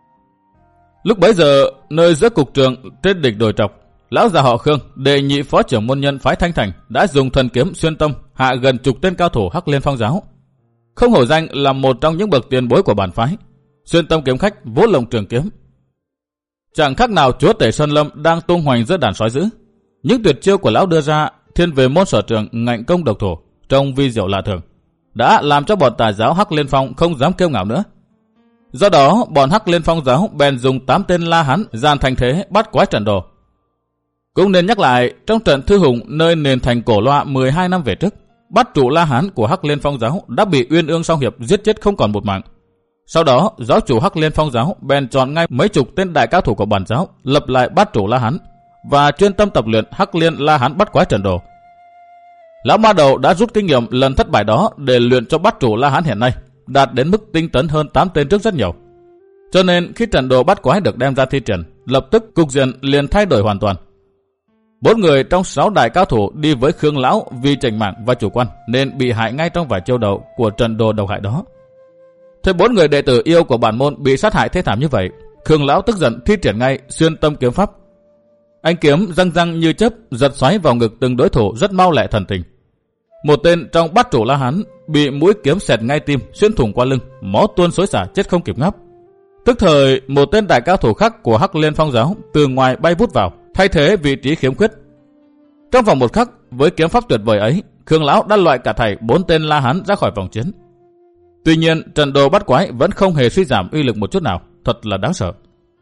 Lúc bấy giờ, nơi giữa cục trường trên đỉnh đồi trọc, lão già họ Khương, đệ nhị phó trưởng môn nhân phái Thanh Thành đã dùng thần kiếm xuyên tâm hạ gần chục tên cao thủ Hắc Liên Phong giáo. Không hổ danh là một trong những bậc tiền bối của bản phái. Xuyên tâm kiếm khách vỗ lồng trường kiếm, chẳng khác nào chúa tể Sơn Lâm đang tung hoành giữa đàn sói dữ. Những tuyệt chiêu của lão đưa ra thiên về môn sở trường ngạnh công độc thủ, trông vi diệu lạ thường, đã làm cho bọn tà giáo Hắc Liên Phong không dám kiêu ngạo nữa. Do đó bọn Hắc Liên Phong giáo bèn dùng tám tên La Hán dàn thành thế bắt quái trận đồ. Cũng nên nhắc lại, trong trận Thư Hùng nơi nền thành Cổ Loa mười hai năm về trước, bát trụ La Hán của Hắc Liên Phong giáo đã bị Uyên Ương Song Hiệp giết chết không còn một mạng. Sau đó giáo chủ Hắc Liên Phong giáo bèn chọn ngay mấy chục tên đại cao thủ của bản giáo lập lại bát trụ La Hán và chuyên tâm tập luyện Hắc Liên La Hán bắt quái trận đồ. Lão ma đầu đã rút kinh nghiệm lần thất bại đó để luyện cho bát trụ La Hán hiện nay đạt đến mức tinh tấn hơn tám tên trước rất nhiều. Cho nên khi trận đồ bắt quái được đem ra thi triển, lập tức cục diện liền thay đổi hoàn toàn. Bốn người trong sáu đại cao thủ đi với Khương lão vì chảnh mạng và chủ quan nên bị hại ngay trong vài chiêu đầu của trận đồ độc hại đó. Thấy bốn người đệ tử yêu của bản môn bị sát hại thê thảm như vậy, Khương lão tức giận thi triển ngay xuyên tâm kiếm pháp. Ánh kiếm răng răng như chớp giật xoáy vào ngực từng đối thủ rất mau lẹ thần tình. Một tên trong bát trụ La Hán bị mũi kiếm xẹt ngay tim, xuyên thủng qua lưng, máu tuôn xối xả chết không kịp ngáp. Tức thời một tên đại cao thủ khác của Hắc Liên Phong giáo từ ngoài bay vút vào, thay thế vị trí khiếm khuyết. Trong vòng một khắc, với kiếm pháp tuyệt vời ấy, Khương lão đã loại cả thảy bốn tên La Hán ra khỏi vòng chiến. Tuy nhiên, trận đồ bắt quái vẫn không hề suy giảm uy lực một chút nào, thật là đáng sợ.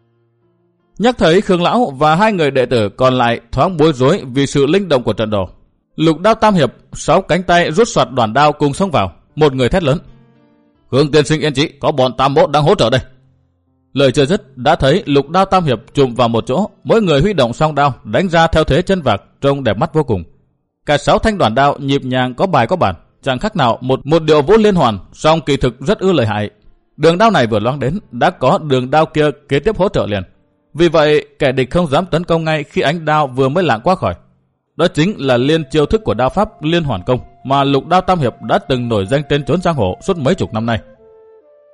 Nhắc thấy Khương lão và hai người đệ tử còn lại thoáng bối rối vì sự linh động của trận đồ, Lục Đao Tam Hiệp sáu cánh tay rút soạt đoàn đao cùng xông vào, một người thét lớn: "Khương tiên sinh yên trí, có bọn Tam Mỗ đang hỗ trợ đây." Lời chưa dứt đã thấy Lục Đao Tam Hiệp chụm vào một chỗ, mỗi người huy động song đao đánh ra theo thế chân vạc, trông đẹp mắt vô cùng. Cả sáu thanh đoàn đao nhịp nhàng có bài có bản, chẳng khác nào một một điệu vũ liên hoàn, song kỳ thực rất ư lợi hại. Đường đao này vừa loáng đến, đã có đường đao kia kế tiếp hỗ trợ liền. Vì vậy kẻ địch không dám tấn công ngay khi ánh đao vừa mới lạng qua khỏi. Đó chính là liên chiêu thức của đao pháp liên hoàn công mà Lục Đao Tam Hiệp đã từng nổi danh trên chốn giang hồ suốt mấy chục năm nay.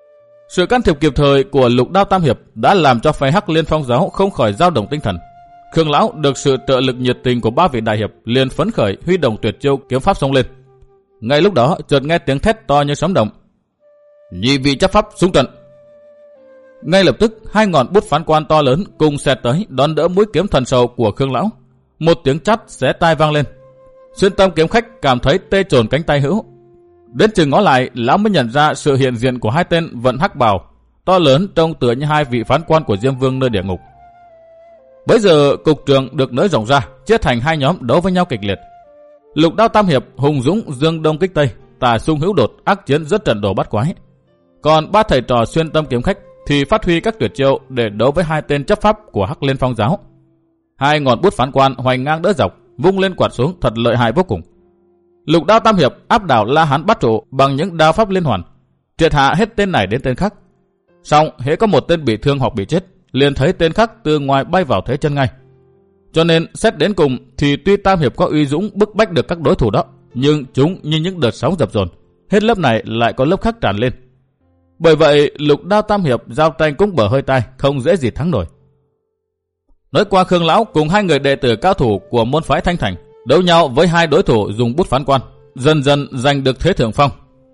Sự can thiệp kịp thời của Lục Đao Tam Hiệp đã làm cho phái Hắc Liên Phong giáo không khỏi dao động tinh thần. Khương lão được sự trợ lực nhiệt tình của ba vị đại hiệp liền phấn khởi huy động tuyệt chiêu kiếm pháp xông lên. Ngay lúc đó chợt nghe tiếng thét to như sấm động. Nhị vị chấp pháp xung trận. Ngay lập tức hai ngọn bút phán quan to lớn cùng xẹt tới đón đỡ mũi kiếm thần sầu của Khương lão. Một tiếng chát xé tai vang lên. Xuyên Tâm kiếm khách cảm thấy tê trồn cánh tay hữu. Đến chừng ngó lại, lão mới nhận ra sự hiện diện của hai tên vận hắc bào to lớn trông tựa như hai vị phán quan của Diêm Vương nơi địa ngục. Bấy giờ cục trường được nới rộng ra, chia thành hai nhóm đấu với nhau kịch liệt. Lục Đao tam hiệp hùng dũng dương đông kích tây, Tà Xung hữu đột ác chiến rất trận đồ bắt quái. Còn ba thầy trò Xuyên Tâm kiếm khách thì phát huy các tuyệt chiêu để đấu với hai tên chấp pháp của Hắc Liên Phong giáo. Hai ngọn bút phán quan hoành ngang đỡ dọc, vung lên quạt xuống thật lợi hại vô cùng. Lục Đao tam hiệp áp đảo La Hán Bát Trụ bằng những đao pháp liên hoàn, triệt hạ hết tên này đến tên khác. Song hễ có một tên bị thương hoặc bị chết, liền thấy tên khác từ ngoài bay vào thế chân ngay. Cho nên xét đến cùng thì tuy tam hiệp có uy dũng bức bách được các đối thủ đó, nhưng chúng như những đợt sóng dập dồn, hết lớp này lại có lớp khác tràn lên. Bởi vậy Lục Đao tam hiệp giao tranh cũng bở hơi tai, không dễ gì thắng nổi. Nói qua Khương lão cùng hai người đệ tử cao thủ của môn phái Thanh Thành đấu nhau với hai đối thủ dùng bút phán quan, dần dần giành được thế thượng phong.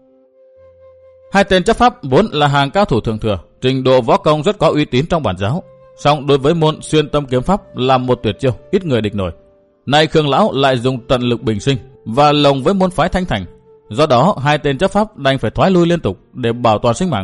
Hai tên chấp pháp vốn là hàng cao thủ thượng thừa, trình độ võ công rất có uy tín trong bản giáo, song đối với môn Xuyên Tâm kiếm pháp là một tuyệt chiêu ít người địch nổi. Nay Khương lão lại dùng tận lực bình sinh và lồng với môn phái Thanh Thành, do đó hai tên chấp pháp đành phải thoái lui liên tục để bảo toàn sinh mạng.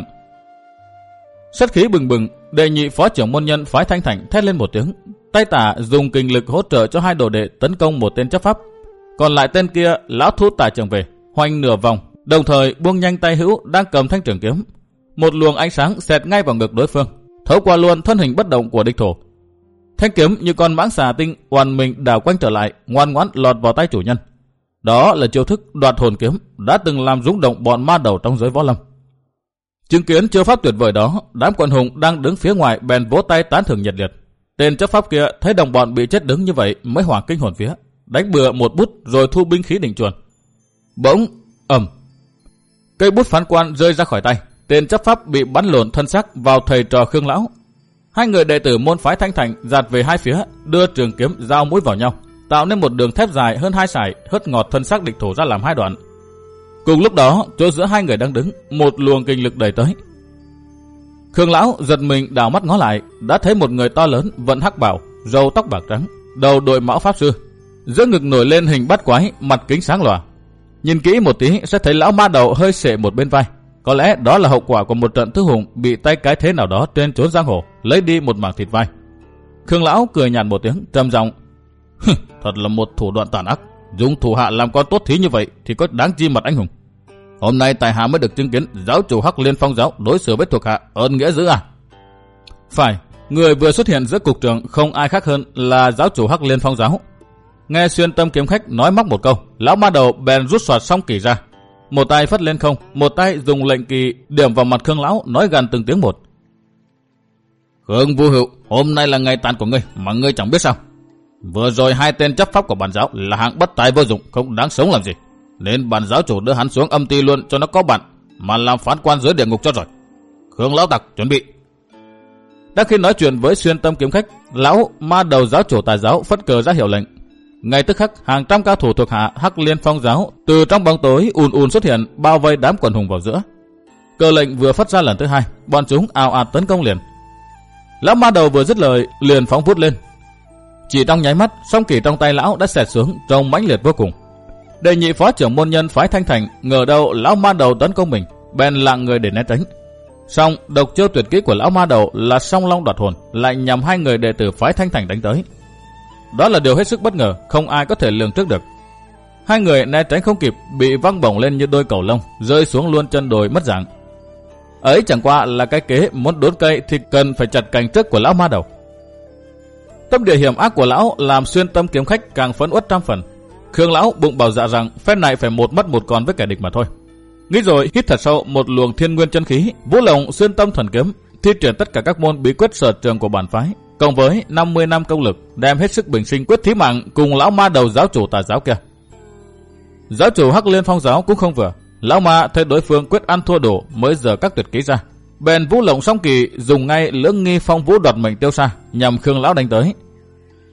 Sát khí bừng bừng, đệ nhị phó trưởng môn nhân phái Thanh Thành thét lên một tiếng, tay tả dùng kình lực hỗ trợ cho hai đồ đệ tấn công một tên chấp pháp, còn lại tên kia lão thu tả trường về, hoành nửa vòng, đồng thời buông nhanh tay hữu đang cầm thanh trường kiếm. Một luồng ánh sáng xẹt ngay vào ngực đối phương, thấu qua luôn thân hình bất động của địch thủ. Thanh kiếm như con mãng xà tinh oằn mình đảo quanh trở lại, ngoan ngoãn lọt vào tay chủ nhân. Đó là chiêu thức đoạt hồn kiếm đã từng làm rung động bọn ma đầu trong giới võ lâm. Chứng kiến chiêu pháp tuyệt vời đó, đám quần hùng đang đứng phía ngoài bèn vỗ tay tán thưởng nhiệt liệt. Tên chấp pháp kia thấy đồng bọn bị chết đứng như vậy mới hoảng kinh hồn vía, đánh bừa một bút rồi thu binh khí định chuồn. Bỗng ầm, cây bút phán quan rơi ra khỏi tay, tên chấp pháp bị bắn lộn thân xác vào thầy trò Khương lão. Hai người đệ tử môn phái Thanh Thành giạt về hai phía, đưa trường kiếm giao mũi vào nhau, tạo nên một đường thép dài hơn hai sải, hất ngọt thân xác địch thủ ra làm hai đoạn. Cùng lúc đó, chỗ giữa hai người đang đứng, một luồng kinh lực đẩy tới. Khương lão giật mình đảo mắt ngó lại, đã thấy một người to lớn vận hắc bào, râu tóc bạc trắng, đầu đội mão pháp sư, giữa ngực nổi lên hình bát quái, mặt kính sáng lòa. Nhìn kỹ một tí sẽ thấy lão ma đầu hơi sệ một bên vai. Có lẽ đó là hậu quả của một trận thư hùng bị tay cái thế nào đó trên chốn giang hồ lấy đi một mảng thịt vai. Khương lão cười nhạt một tiếng trầm giọng, thật là một thủ đoạn tàn ác, dùng thủ hạ làm con tốt thí như vậy thì có đáng chi mặt anh hùng. Hôm nay tại hạ mới được chứng kiến giáo chủ Hắc Liên Phong giáo đối xử với thuộc hạ ơn nghĩa dữ à? Phải, người vừa xuất hiện giữa cục trưởng không ai khác hơn là giáo chủ Hắc Liên Phong giáo. Nghe Xuyên Tâm kiếm khách nói móc một câu, lão ma đầu bèn rút xoạt song kỳ ra, một tay phất lên không, một tay dùng lệnh kỳ điểm vào mặt Khương lão, nói gần từng tiếng một. Khương Vô Hữu, hôm nay là ngày tàn của ngươi mà ngươi chẳng biết sao? Vừa rồi hai tên chấp pháp của bản giáo là hạng bất tài vô dụng, không đáng sống làm gì, nên bản giáo chủ đưa hắn xuống âm ty luôn cho nó có bạn, mà làm phán quan dưới địa ngục cho rồi. Khương lão tặc chuẩn bị. Đang khi nói chuyện với Xuyên Tâm kiếm khách, lão ma đầu giáo chủ tà giáo phất cờ ra hiệu lệnh. Ngay tức khắc, hàng trăm cao thủ thuộc hạ Hắc Liên Phong giáo từ trong bóng tối ùn ùn xuất hiện, bao vây đám quần hùng vào giữa. Cờ lệnh vừa phát ra lần thứ hai, bọn chúng ào ạt tấn công liền. Lão ma đầu vừa dứt lời, liền phóng vút lên. Chỉ trong nháy mắt, song kỷ trong tay lão đã xẹt xuống, trông mãnh liệt vô cùng. Đệ nhị phó trưởng môn nhân phái Thanh Thành ngờ đâu lão ma đầu tấn công mình, bèn lặng người để né tránh. Song độc chiêu tuyệt kỹ của lão ma đầu là Song Long đoạt hồn lại nhằm hai người đệ tử phái Thanh Thành đánh tới. Đó là điều hết sức bất ngờ, không ai có thể lường trước được. Hai người né tránh không kịp, bị văng bổng lên như đôi cầu lông, rơi xuống luôn chân đồi mất dạng. Ấy chẳng qua là cái kế muốn đốn cây thì cần phải chặt cành trước của lão ma đầu. Tâm địa hiểm ác của lão làm Xuyên Tâm kiếm khách càng phấn uất trăm phần. Khương lão bụng bảo dạ rằng phen này phải một mất một còn với kẻ địch mà thôi. Nghĩ rồi hít thật sâu một luồng thiên nguyên chân khí, vũ lồng Xuyên Tâm thần kiếm, thi triển tất cả các môn bí quyết sở trường của bản phái, cộng với năm mươi năm công lực, đem hết sức bình sinh quyết thí mạng cùng lão ma đầu giáo chủ tà giáo kia. Giáo chủ Hắc Liên Phong giáo cũng không vừa, lão ma thấy đối phương quyết ăn thua đổ mới dở các tuyệt kỹ ra, bèn vũ lộng song kỳ dùng ngay lưỡng nghi phong vũ đoạt mệnh tiêu xa nhằm Khương lão đánh tới.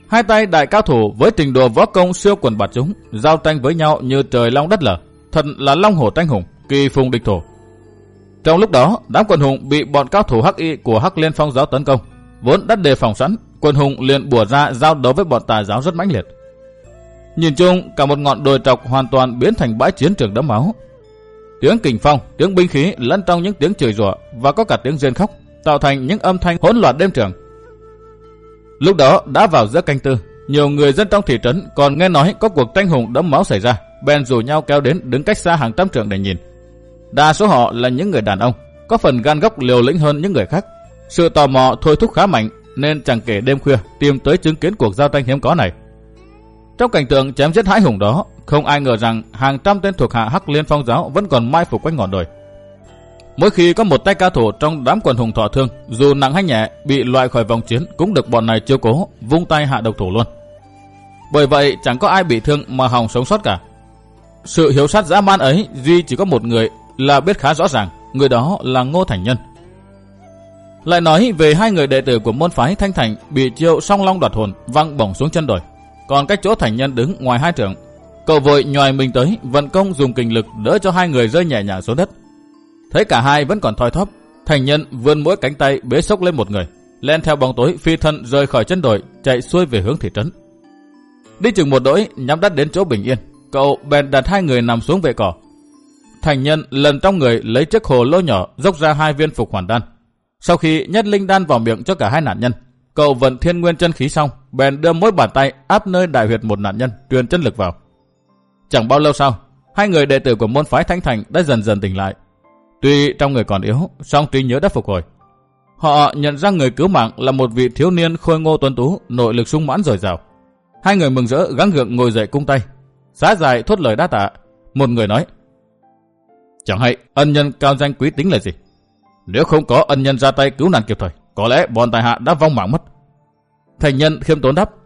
Hai tay đại cao thủ với trình độ võ công siêu quần bạt chúng, giao tranh với nhau như trời long đất lở, thật là long hổ tranh hùng, kỳ phùng địch thổ. Trong lúc đó, đám quần hùng bị bọn cao thủ hắc y của Hắc Liên Phong giáo tấn công, vốn đã đề phòng sẵn, quần hùng liền bủa ra giao đấu với bọn tà giáo rất mãnh liệt. Nhìn chung, cả một ngọn đồi trọc hoàn toàn biến thành bãi chiến trường đẫm máu. Tiếng kình phong, tiếng binh khí lẫn trong những tiếng chửi rủa và có cả tiếng rên khóc, tạo thành những âm thanh hỗn loạn đêm trường. Lúc đó đã vào giữa canh tư, nhiều người dân trong thị trấn còn nghe nói có cuộc tranh hùng đẫm máu xảy ra, bèn rủ nhau kéo đến đứng cách xa hàng trăm trượng để nhìn. Đa số họ là những người đàn ông, có phần gan góc liều lĩnh hơn những người khác. Sự tò mò thôi thúc khá mạnh nên chẳng kể đêm khuya tìm tới chứng kiến cuộc giao tranh hiếm có này. Trong cảnh tượng chém giết hãi hùng đó, không ai ngờ rằng hàng trăm tên thuộc hạ Hắc Liên Phong giáo vẫn còn mai phục quanh ngọn đồi. Mỗi khi có một tay cao thủ trong đám quần hùng thọ thương, dù nặng hay nhẹ, bị loại khỏi vòng chiến cũng được bọn này chiếu cố, vung tay hạ độc thủ luôn. Bởi vậy chẳng có ai bị thương mà hòng sống sót cả. Sự hiếu sát dã man ấy duy chỉ có một người là biết khá rõ ràng, người đó là Ngô Thành Nhân. Lại nói về hai người đệ tử của môn phái Thanh Thành bị chiêu song long đoạt hồn văng bổng xuống chân đồi, còn cách chỗ Thành Nhân đứng ngoài hai trượng, cậu vội nhòi mình tới vận công dùng kình lực đỡ cho hai người rơi nhẹ nhàng xuống đất. Thấy cả hai vẫn còn thoi thóp, Thành Nhân vươn mỗi cánh tay bế xốc lên một người, len theo bóng tối phi thân rời khỏi chân đồi, chạy xuôi về hướng thị trấn. Đi chừng một đỗi nhắm đắt đến chỗ bình yên, cậu bèn đặt hai người nằm xuống vệ cỏ. Thành Nhân lần trong người lấy chiếc hồ lô nhỏ dốc ra hai viên phục hoàn đan. Sau khi nhét linh đan vào miệng cho cả hai nạn nhân, cậu vận thiên nguyên chân khí xong, bèn đưa mỗi bàn tay áp nơi đại huyệt một nạn nhân, truyền chân lực vào. Chẳng bao lâu sau, hai người đệ tử của môn phái Thanh Thành đã dần dần tỉnh lại. Tuy trong người còn yếu, song trí nhớ đã phục hồi. Họ nhận ra người cứu mạng là một vị thiếu niên khôi ngô tuấn tú, nội lực sung mãn dồi dào. Hai người mừng rỡ gắng gượng ngồi dậy cung tay, xá dài thốt lời đa tạ. Một người nói: chẳng hay ân nhân cao danh quý tính là gì? Nếu không có ân nhân ra tay cứu nạn kịp thời, có lẽ bọn tài hạ đã vong mạng mất. Thành Nhân khiêm tốn đáp: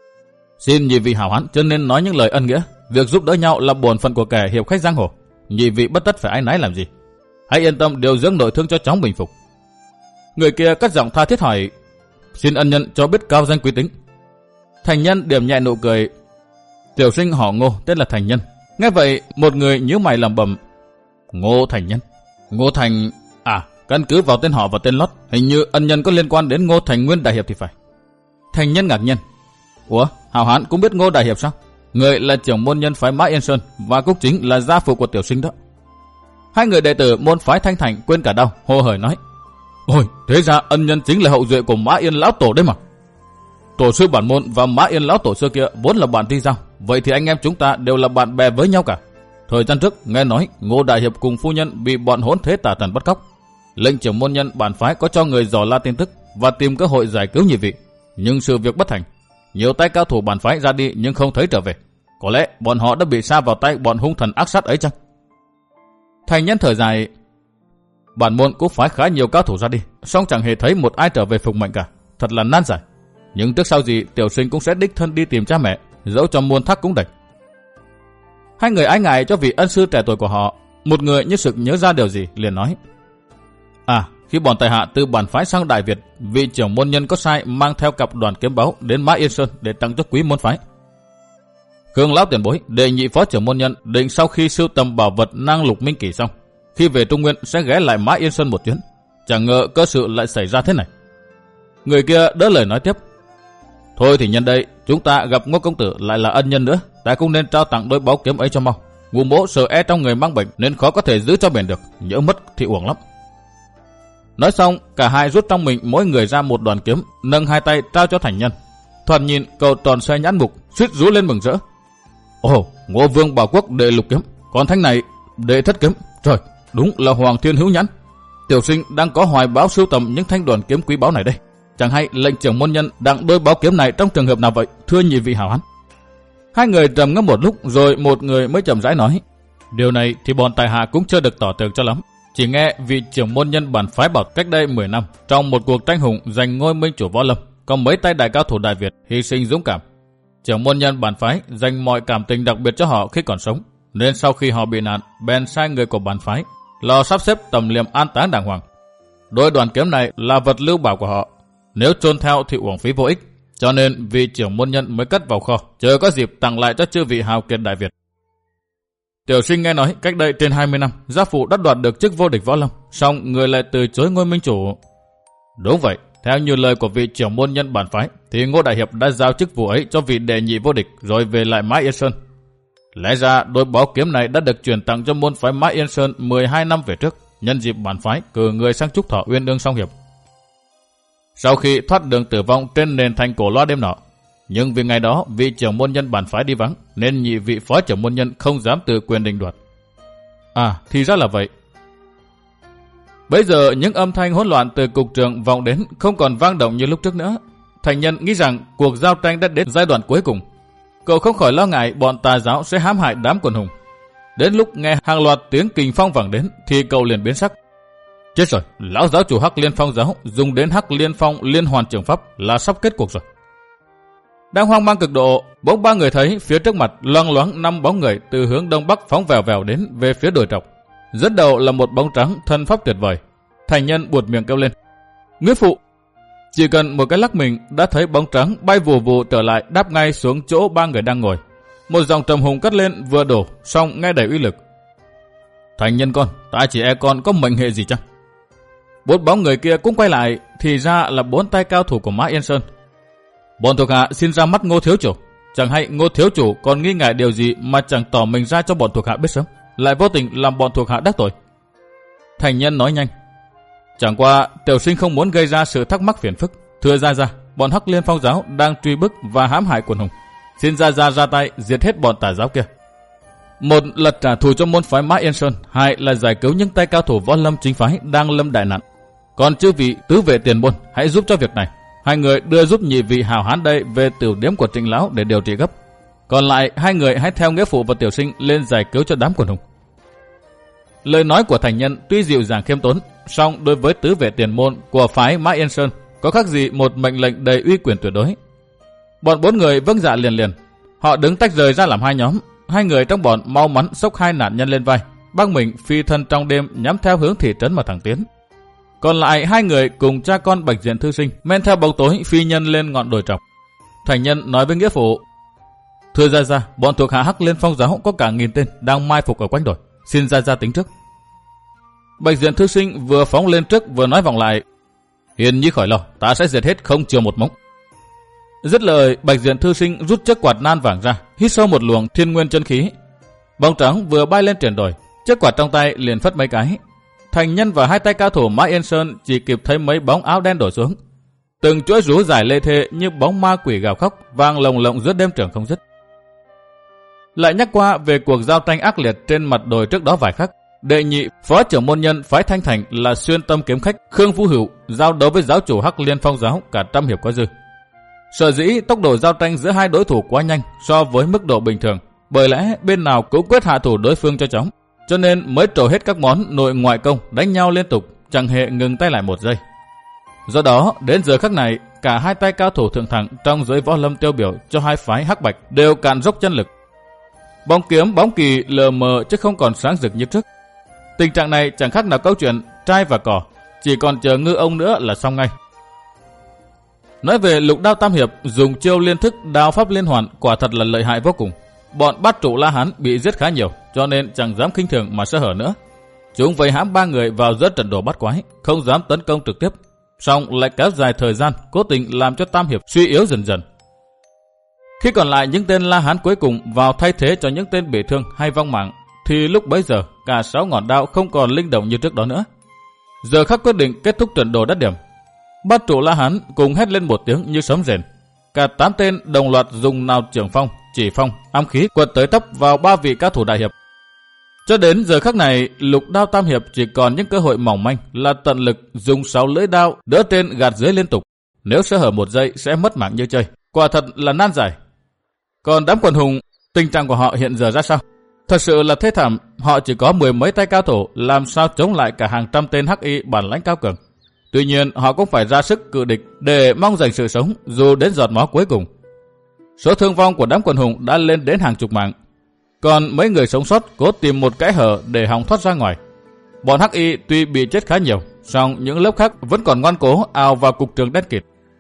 xin nhị vị hảo hán cho nên nói những lời ân nghĩa, việc giúp đỡ nhau là bổn phận của kẻ hiệp khách giang hồ, nhị vị bất tất phải áy náy làm gì. Hãy yên tâm điều dưỡng nội thương cho chóng bình phục. Người kia cất giọng tha thiết hỏi: xin ân nhân cho biết cao danh quý tính. Thành Nhân điểm nhẹ nụ cười: tiểu sinh họ Ngô, tên là Thành Nhân. Nghe vậy, một người nhíu mày lẩm bẩm: Ngô Thành Nhân, Ngô Thành à? Căn cứ vào tên họ và tên lót, hình như ân nhân có liên quan đến Ngô Thành Nguyên đại hiệp thì phải. Thành Nhân ngạc nhiên: ủa, hảo hán cũng biết Ngô đại hiệp sao? Người là trưởng môn nhân phái Mã Yên Sơn và cũng chính là gia phụ của tiểu sinh đó. Hai người đệ tử môn phái Thanh Thành quên cả đau, hô hởi nói: ôi, thế ra ân nhân chính là hậu duệ của Mã Yên lão tổ đấy mà. Tổ sư bản môn và Mã Yên lão tổ xưa kia vốn là bạn thi giao, vậy thì anh em chúng ta đều là bạn bè với nhau cả. Thời gian trước nghe nói Ngô đại hiệp cùng phu nhân bị bọn hỗn thế tà thần bắt cóc. Lệnh trưởng môn nhân bản phái có cho người dò la tin tức và tìm cơ hội giải cứu nhị vị, nhưng sự việc bất thành. Nhiều tay cao thủ bản phái ra đi nhưng không thấy trở về. Có lẽ bọn họ đã bị sa vào tay bọn hung thần ác sát ấy chăng? Thành Nhân thở dài: bản môn cũng phái khá nhiều cao thủ ra đi, song chẳng hề thấy một ai trở về phục mệnh cả, thật là nan giải. Nhưng trước sau gì tiểu sinh cũng sẽ đích thân đi tìm cha mẹ, dẫu cho muôn thắc cũng đành. Hai người ái ngại cho vị ân sư trẻ tuổi của họ. Một người như sực nhớ ra điều gì liền nói: à, khi bọn tài hạ từ bản phái sang Đại Việt, vị trưởng môn nhân có sai mang theo cặp đoàn kiếm báu đến Mã Yên Sơn để tặng cho quý môn phái. Khương lão tiền bối đề nghị phó trưởng môn nhân định sau khi sưu tầm bảo vật năng lục minh kỷ xong, khi về Trung Nguyên sẽ ghé lại Mã Yên Sơn một chuyến. Chẳng ngờ cơ sự lại xảy ra thế này. Người kia đỡ lời nói tiếp: thôi thì nhân đây chúng ta gặp Ngô công tử lại là ân nhân nữa, ta cũng nên trao tặng đôi báu kiếm ấy cho mau. Ngũ mỗ sợ e trong người mang bệnh nên khó có thể giữ cho bền được, nhỡ mất thì uổng lắm. Nói xong, cả hai rút trong mình mỗi người ra một đoàn kiếm, nâng hai tay trao cho Thành Nhân. Thoạt nhìn cậu tròn xoay nhãn mục, suýt rú lên mừng rỡ: ồ, Ngô Vương Bảo Quốc đệ lục kiếm, còn thanh này đệ thất kiếm. Trời, đúng là Hoàng Thiên hữu nhãn. Tiểu sinh đang có hoài bão sưu tầm những thanh đoàn kiếm quý báu này đây. Chẳng hay lệnh trưởng môn nhân đặng đôi báu kiếm này trong trường hợp nào vậy, thưa nhị vị hảo hán? Hai người trầm ngâm một lúc rồi một người mới chậm rãi nói: điều này thì bọn tài hạ cũng chưa được tỏ tường cho lắm. Chỉ nghe vị trưởng môn nhân bản phái bảo cách đây mười năm, trong một cuộc tranh hùng giành ngôi minh chủ võ lâm, có mấy tay đại cao thủ Đại Việt hy sinh dũng cảm. Trưởng môn nhân bản phái dành mọi cảm tình đặc biệt cho họ khi còn sống, nên sau khi họ bị nạn, bèn sai người của bản phái lo sắp xếp tầm liệm an táng đàng hoàng. Đôi đoàn kiếm này là vật lưu bảo của họ, nếu chôn theo thì uổng phí vô ích, cho nên vị trưởng môn nhân mới cất vào kho, chờ có dịp tặng lại cho chư vị hào kiệt Đại Việt. Tiểu sinh nghe nói cách đây trên hai mươi năm, gia phụ đã đoạt được chức vô địch võ lâm, song người lại từ chối ngôi minh chủ. Đúng vậy, theo như lời của vị trưởng môn nhân bản phái, thì Ngô Đại Hiệp đã giao chức vụ ấy cho vị đệ nhị vô địch rồi về lại Mã Yên Sơn. Lẽ ra đôi bảo kiếm này đã được chuyển tặng cho môn phái Mã Yên Sơn mười hai năm về trước, nhân dịp bản phái cử người sang chúc thọ Uyên Ương song hiệp. Sau khi thoát đường tử vong trên nền thành cổ loa đêm nọ, nhưng vì ngày đó vị trưởng môn nhân bản phái đi vắng, nên nhị vị phó trưởng môn nhân không dám tự quyền định đoạt. À, thì ra là vậy. Bây giờ những âm thanh hỗn loạn từ cục trường vọng đến không còn vang động như lúc trước nữa. Thành Nhân nghĩ rằng cuộc giao tranh đã đến giai đoạn cuối cùng. Cậu không khỏi lo ngại bọn tà giáo sẽ hãm hại đám quần hùng. Đến lúc nghe hàng loạt tiếng kình phong vẳng đến thì cậu liền biến sắc. Chết rồi, lão giáo chủ Hắc Liên Phong giáo dùng đến Hắc Liên Phong liên hoàn trường pháp là sắp kết cuộc rồi. Đang hoang mang cực độ, bỗng ba người thấy phía trước mặt loang loáng năm bóng người từ hướng đông bắc phóng vèo vèo đến về phía đồi trọc. Dẫn đầu là một bóng trắng thân pháp tuyệt vời. Thành Nhân buột miệng kêu lên: Nghĩa phụ! Chỉ cần một cái lắc mình đã thấy bóng trắng bay vù vù trở lại, đáp ngay xuống chỗ ba người đang ngồi. Một dòng trầm hùng cất lên vừa đổ, xong nghe đầy uy lực. Thành Nhân con, ta chỉ e con có mệnh hệ gì chăng? Bốn bóng người kia cũng quay lại, thì ra là bốn tay cao thủ của Mã Yên Sơn. Bọn thuộc hạ xin ra mắt Ngô thiếu chủ. Chẳng hay Ngô thiếu chủ còn nghi ngại điều gì mà chẳng tỏ mình ra cho bọn thuộc hạ biết sớm, lại vô tình làm bọn thuộc hạ đắc tội. Thành Nhân nói nhanh: Chẳng qua tiểu sinh không muốn gây ra sự thắc mắc phiền phức. Thưa gia gia, bọn Hắc Liên Phong giáo đang truy bức và hãm hại quần hùng, xin gia gia ra tay diệt hết bọn tà giáo kia. Một là trả thù cho môn phái Mã Yên Sơn, hai là giải cứu những tay cao thủ võ lâm chính phái đang lâm đại nạn. Còn chư vị tứ vệ tiền môn hãy giúp cho việc này. Hai người đưa giúp nhị vị hào hán đây về tiểu điếm của Trịnh lão để điều trị gấp. Còn lại hai người hãy theo nghĩa phụ và tiểu sinh lên giải cứu cho đám quần hùng. Lời nói của Thành Nhân tuy dịu dàng khiêm tốn, song đối với tứ vệ tiền môn của phái Mã Yên Sơn có khác gì một mệnh lệnh đầy uy quyền tuyệt đối. Bọn bốn người vâng dạ liền liền. Họ đứng tách rời ra làm hai nhóm. Hai người trong bọn mau mắn xốc hai nạn nhân lên vai, băng mình phi thân trong đêm nhắm theo hướng thị trấn mà thẳng tiến. Còn lại hai người cùng cha con Bạch Diện thư sinh men theo bóng tối phi nhân lên ngọn đồi trọc. Thành Nhân nói với nghĩa phụ: Thưa gia gia, bọn thuộc hạ Hắc Liên Phong giáo có cả nghìn tên đang mai phục ở quanh đồi, xin gia gia tính trước. Bạch Diện thư sinh vừa phóng lên trước vừa nói vọng lại: Hiền nhi khỏi lo, ta sẽ diệt hết không chừa một mống. Dứt lời, Bạch Diện thư sinh rút chiếc quạt nan vàng ra, hít sâu một luồng thiên nguyên chân khí. Bóng trắng vừa bay lên triển đồi, chiếc quạt trong tay liền phất mấy cái. Thành Nhân và hai tay cao thủ Mã Yên Sơn chỉ kịp thấy mấy bóng áo đen đổ xuống. Từng chuỗi rú dài lê thê như bóng ma quỷ gào khóc vang lồng lộng giữa đêm trường không dứt. Lại nhắc qua về cuộc giao tranh ác liệt trên mặt đồi trước đó vài khắc. Đệ nhị phó trưởng môn nhân phái Thanh Thành là Xuyên Tâm kiếm khách Khương Phú Hữu giao đấu với giáo chủ Hắc Liên Phong giáo cả trăm hiệp có dư. Sở dĩ tốc độ giao tranh giữa hai đối thủ quá nhanh so với mức độ bình thường, bởi lẽ bên nào cũng quyết hạ thủ đối phương cho chóng, cho nên mới trổ hết các món nội ngoại công đánh nhau liên tục, chẳng hề ngừng tay lại một giây. Do đó đến giờ khắc này, cả hai tay cao thủ thượng thẳng trong giới võ lâm tiêu biểu cho hai phái Hắc Bạch đều cạn dốc chân lực. Bóng kiếm bóng kỳ lờ mờ chứ không còn sáng rực như trước. Tình trạng này chẳng khác nào câu chuyện trai và cỏ, chỉ còn chờ ngư ông nữa là xong ngay. Nói về Lục Đao Tam Hiệp dùng chiêu liên thức đao pháp liên hoàn quả thật là lợi hại vô cùng. Bọn bát trụ La Hán bị giết khá nhiều, cho nên chẳng dám khinh thường mà sơ hở nữa. Chúng vây hãm ba người vào giữa trận đồ bắt quái, không dám tấn công trực tiếp, song lại kéo dài thời gian, cố tình làm cho Tam Hiệp suy yếu dần dần. Khi còn lại những tên La Hán cuối cùng vào thay thế cho những tên bị thương hay vong mạng, thì lúc bấy giờ cả sáu ngọn đao không còn linh động như trước đó nữa. Giờ khắc quyết định kết thúc trận đồ đắt điểm. Bát trụ La Hán cùng hét lên một tiếng như sấm rền. Cả tám tên đồng loạt dùng nào trưởng phong, chỉ phong, ám khí quật tới tấp vào ba vị cao thủ đại hiệp. Cho đến giờ khắc này, Lục Đao Tam Hiệp chỉ còn những cơ hội mỏng manh là tận lực dùng sáu lưỡi đao đỡ trên gạt dưới liên tục. Nếu sơ hở một giây sẽ mất mạng như chơi, quả thật là nan giải. Còn đám quần hùng, tình trạng của họ hiện giờ ra sao? Thật sự là thê thảm, họ chỉ có mười mấy tay cao thủ, làm sao chống lại cả hàng trăm tên hắc y bản lãnh cao cường. Tuy nhiên họ cũng phải ra sức cự địch để mong giành sự sống dù đến giọt máu cuối cùng. Số thương vong của đám quần hùng đã lên đến hàng chục mạng. Còn mấy người sống sót cố tìm một kẽ hở để hòng thoát ra ngoài. Bọn hắc y tuy bị chết khá nhiều, song những lớp khác vẫn còn ngoan cố ào vào cục trường đen kịt.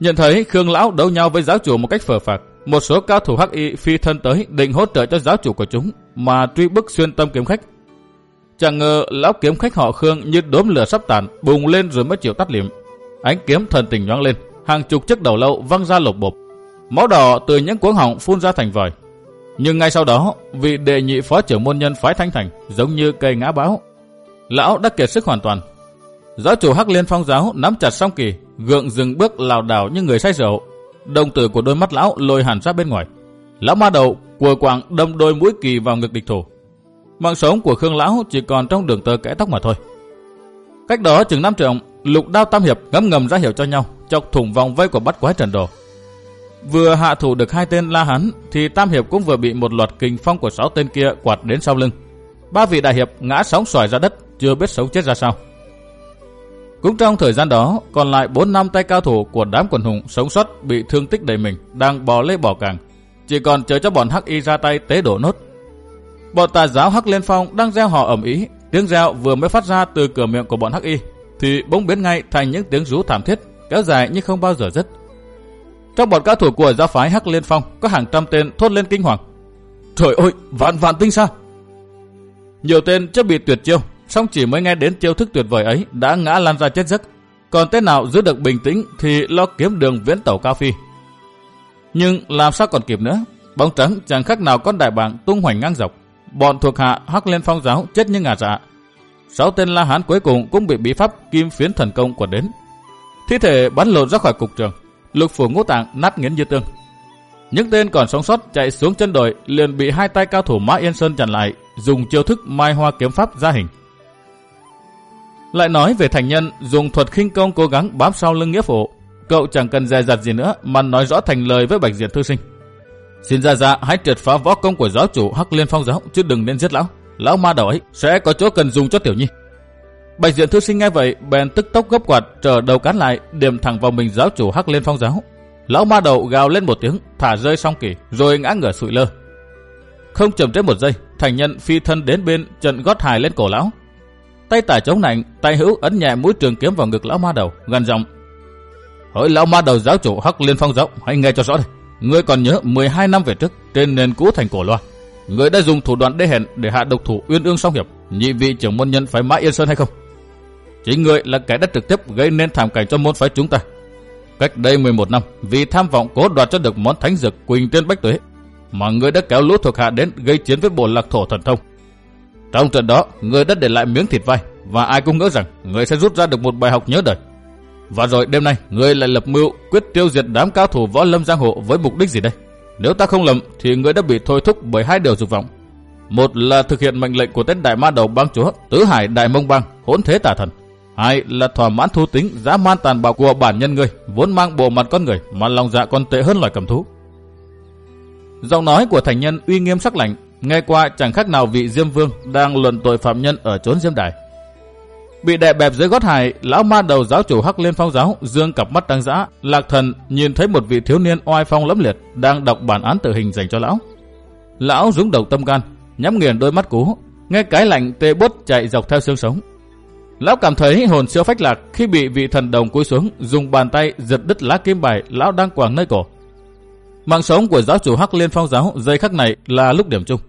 Nhận thấy Khương lão đấu nhau với giáo chủ một cách phờ phạc, một số cao thủ hắc y phi thân tới định hỗ trợ cho giáo chủ của chúng mà truy bức xuyên tâm kiếm khách. Chẳng ngờ lão kiếm khách họ Khương như đốm lửa sắp tàn bùng lên rồi mới chịu tắt liệm. Ánh kiếm thần tình nhoáng lên, hàng chục chiếc đầu lâu văng ra lột bộp, máu đỏ từ những cuống họng phun ra thành vòi. Nhưng ngay sau đó, vị đệ nhị phó trưởng môn nhân phái Thanh Thành giống như cây ngã bão, lão đã kiệt sức hoàn toàn. Giáo chủ Hắc Liên Phong giáo nắm chặt song kỳ, gượng dừng bước lảo đảo như người say rượu. Đồng tử của đôi mắt lão lồi hẳn ra bên ngoài. Lão ma đầu cùa quạng đâm đôi mũi kỳ vào ngực địch thủ. Mạng sống của Khương lão chỉ còn trong đường tơ kẽ tóc mà thôi. Cách đó chừng năm trượng, lục đao tam hiệp ngấm ngầm ra hiệu cho nhau, chọc thủng vòng vây của bắt quái Trần Đồ. Vừa hạ thủ được hai tên La Hán thì tam hiệp cũng vừa bị một loạt kình phong của sáu tên kia quạt đến sau lưng. Ba vị đại hiệp ngã sóng xoài ra đất, chưa biết sống chết ra sao. Cũng trong thời gian đó, còn lại bốn năm tay cao thủ của đám quần hùng sống sót bị thương tích đầy mình, đang bò lê bò càng, chỉ còn chờ cho bọn hắc y ra tay tế đổ nốt. Bọn tà giáo Hắc Liên Phong đang reo hò ầm ĩ, tiếng reo vừa mới phát ra từ cửa miệng của bọn hắc y thì bỗng biến ngay thành những tiếng rú thảm thiết kéo dài nhưng không bao giờ dứt. Trong bọn cao thủ của giáo phái Hắc Liên Phong có hàng trăm tên thốt lên kinh hoàng: trời ơi, vạn vạn tinh sao! Nhiều tên chưa bị tuyệt chiêu, song chỉ mới nghe đến chiêu thức tuyệt vời ấy đã ngã lăn ra chết giấc. Còn tên nào giữ được bình tĩnh thì lo kiếm đường viễn tẩu cao phi. Nhưng làm sao còn kịp nữa, bóng trắng chẳng khác nào con đại bàng tung hoành ngang dọc. Bọn thuộc hạ Hắc Liên Phong giáo chết như ngà dạ. Sáu tên La Hán cuối cùng cũng bị bí pháp kim phiến thần công quật đến. Thi thể bắn lộn ra khỏi cục trường, lục phủ ngũ tạng nát nghiến như tương. Những tên còn sống sót chạy xuống chân đồi liền bị hai tay cao thủ Mã Yên Sơn chặn lại, dùng chiêu thức mai hoa kiếm pháp ra hình. Lại nói về thành nhân dùng thuật khinh công cố gắng bám sau lưng nghĩa phụ, cậu chẳng cần dè dặt gì nữa mà nói rõ thành lời với Bạch Diện thư sinh: xin ra ra hãy triệt phá võ công của giáo chủ Hắc Liên Phong giáo, chứ đừng nên giết lão. Lão ma đầu ấy sẽ có chỗ cần dùng cho tiểu nhi. Bạch Diện thư sinh nghe vậy bèn tức tốc gấp quạt trở đầu cán lại, điểm thẳng vào mình giáo chủ Hắc Liên Phong giáo. Lão ma đầu gào lên một tiếng, thả rơi song kỳ rồi ngã ngửa sụi lơ. Không chậm trễ một giây, thành nhân phi thân đến bên trận gót hài lên cổ lão. Tay tả chống nạnh, tay hữu ấn nhẹ mũi trường kiếm vào ngực lão ma đầu, gằn giọng: hỡi lão ma đầu giáo chủ Hắc Liên Phong giáo, hãy nghe cho rõ đây. Ngươi còn nhớ mười hai năm về trước, trên nền cũ thành Cổ Loa, ngươi đã dùng thủ đoạn đê hèn để hạ độc thủ Uyên Ương song hiệp, nhị vị trưởng môn nhân phái Mã Yên Sơn hay không? Chính ngươi là kẻ đã trực tiếp gây nên thảm cảnh cho môn phái chúng ta. Cách đây mười một năm, vì tham vọng cố đoạt cho được món thánh dược Quỳnh Tiên Bách Tuế, mà ngươi đã kéo lũ thuộc hạ đến gây chiến với bộ Lạc Thổ Thần Thông. Trong trận đó, ngươi đã để lại miếng thịt vai, và ai cũng ngỡ rằng ngươi sẽ rút ra được một bài học nhớ đời. Và rồi đêm nay, ngươi lại lập mưu quyết tiêu diệt đám cao thủ võ lâm giang hồ với mục đích gì đây? Nếu ta không lầm thì ngươi đã bị thôi thúc bởi hai điều dục vọng. Một là thực hiện mệnh lệnh của tên đại ma đầu bang chúa Tứ Hải Đại Mông Bang Hỗn Thế Tà Thần. Hai là thỏa mãn thú tính dã man tàn bạo của bản nhân ngươi, vốn mang bộ mặt con người mà lòng dạ còn tệ hơn loài cầm thú. Giọng nói của thành nhân uy nghiêm sắc lạnh, nghe qua chẳng khác nào vị Diêm Vương đang luận tội phạm nhân ở chốn Diêm Đài. Bị đè bẹp dưới gót hài, lão ma đầu giáo chủ Hắc Liên Phong giáo dương cặp mắt trắng dã, lạc thần nhìn thấy một vị thiếu niên oai phong lẫm liệt đang đọc bản án tử hình dành cho lão. Lão rúng động tâm can, nhắm nghiền đôi mắt cú, nghe cái lạnh tê buốt chạy dọc theo xương sống. Lão cảm thấy hồn siêu phách lạc khi bị vị thần đồng cúi xuống dùng bàn tay giật đứt lá kim bài lão đang quàng nơi cổ. Mạng sống của giáo chủ Hắc Liên Phong giáo giây khắc này là lúc điểm chung.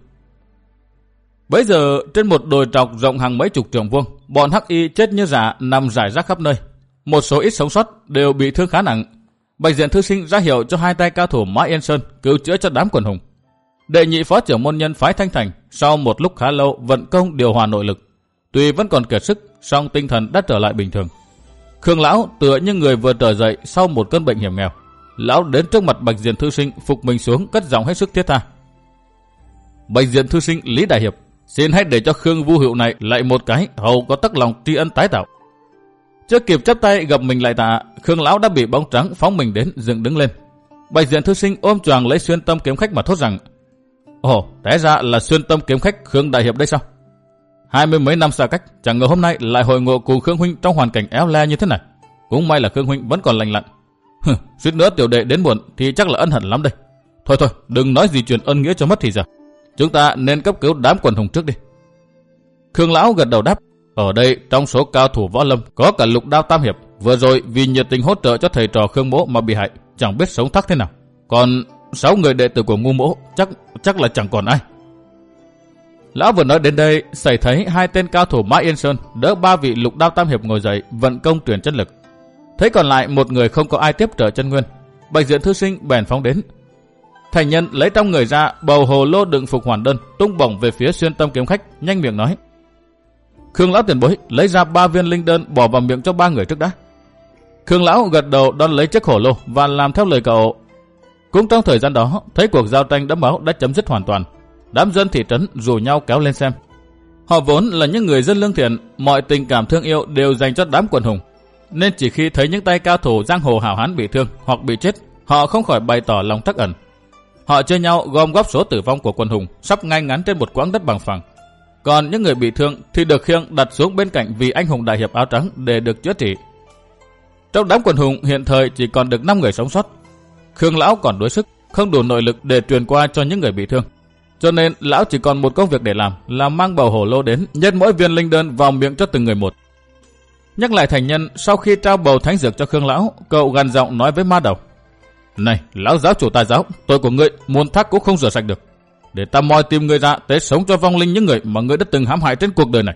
Bấy giờ trên một đồi trọc rộng hàng mấy chục trượng vuông, bọn hắc y chết như rạ nằm rải rác khắp nơi. Một số ít sống sót đều bị thương khá nặng. Bạch Diện thư sinh ra hiệu cho hai tay cao thủ Mã Yên Sơn cứu chữa cho đám quần hùng. Đệ nhị phó trưởng môn nhân phái Thanh Thành sau một lúc khá lâu vận công điều hòa nội lực, tuy vẫn còn kiệt sức, song tinh thần đã trở lại bình thường. Khương lão tựa như người vừa trở dậy sau một cơn bệnh hiểm nghèo. Lão đến trước mặt Bạch Diện thư sinh phục mình xuống, cất giọng hết sức thiết tha: Bạch Diện thư sinh Lý Đại Hiệp, xin hãy để cho Khương Vu Hữu này lại một cái, hầu có tắc lòng tri ân tái tạo. Chưa kịp chắp tay gặp mình lại tạ, Khương lão đã bị bóng trắng phóng mình đến dựng đứng lên. Bạch Diện thư sinh ôm choàng lấy xuyên tâm kiếm khách mà thốt rằng: ồ, té ra là xuyên tâm kiếm khách Khương Đại Hiệp đây sao? Hai mươi mấy năm xa cách, chẳng ngờ hôm nay lại hội ngộ cùng Khương huynh trong hoàn cảnh éo le như thế này. Cũng may là Khương huynh vẫn còn lành lặn. Hừ, suýt nữa tiểu đệ đến muộn thì chắc là ân hận lắm đây. Thôi thôi, đừng nói gì chuyện ân nghĩa cho mất thì giờ. Chúng ta nên cấp cứu đám quần hùng trước đi. Khương lão gật đầu đáp: Ở đây trong số cao thủ võ lâm có cả Lục Đao Tam Hiệp, vừa rồi vì nhiệt tình hỗ trợ cho thầy trò Khương Mỗ mà bị hại, chẳng biết sống thắc thế nào. Còn sáu người đệ tử của Ngu Mỗ chắc chắc là chẳng còn ai. Lão vừa nói đến đây, xảy thấy hai tên cao thủ Mã Yên Sơn đỡ ba vị Lục Đao Tam Hiệp ngồi dậy vận công truyền chân lực. Thấy còn lại một người không có ai tiếp trợ chân nguyên, Bạch Diện thư sinh bèn phóng đến. Thành nhân lấy trong người ra bầu hồ lô đựng phục hoàn đơn, tung bổng về phía Xuyên Tâm kiếm khách, nhanh miệng nói: Khương lão tiền bối lấy ra ba viên linh đơn bỏ vào miệng cho ba người trước đã. Khương lão gật đầu đón lấy chiếc hồ lô và làm theo lời cậu. Cũng trong thời gian đó, thấy cuộc giao tranh đẫm máu đã chấm dứt hoàn toàn. Đám dân thị trấn rủ nhau kéo lên xem. Họ vốn là những người dân lương thiện, mọi tình cảm thương yêu đều dành cho đám quần hùng, nên chỉ khi thấy những tay cao thủ giang hồ hảo hán bị thương hoặc bị chết, họ không khỏi bày tỏ lòng trắc ẩn. Họ chơi nhau gom góp số tử vong của quần hùng sắp ngay ngắn trên một quãng đất bằng phẳng. Còn những người bị thương thì được khiêng đặt xuống bên cạnh vị anh hùng đại hiệp áo trắng để được chữa trị. Trong đám quần hùng hiện thời chỉ còn được năm người sống sót. Khương lão còn đuối sức, không đủ nội lực để truyền qua cho những người bị thương. Cho nên lão chỉ còn một công việc để làm là mang bầu hồ lô đến, nhét mỗi viên linh đơn vào miệng cho từng người một. Nhắc lại thành nhân, sau khi trao bầu thánh dược cho Khương lão, cậu gằn giọng nói với Ma Đầu: Này, lão giáo chủ tài giáo, tội của ngươi muốn thác cũng không rửa sạch được. Để ta moi tìm ngươi ra tế sống cho vong linh những người mà ngươi đã từng hãm hại trên cuộc đời này.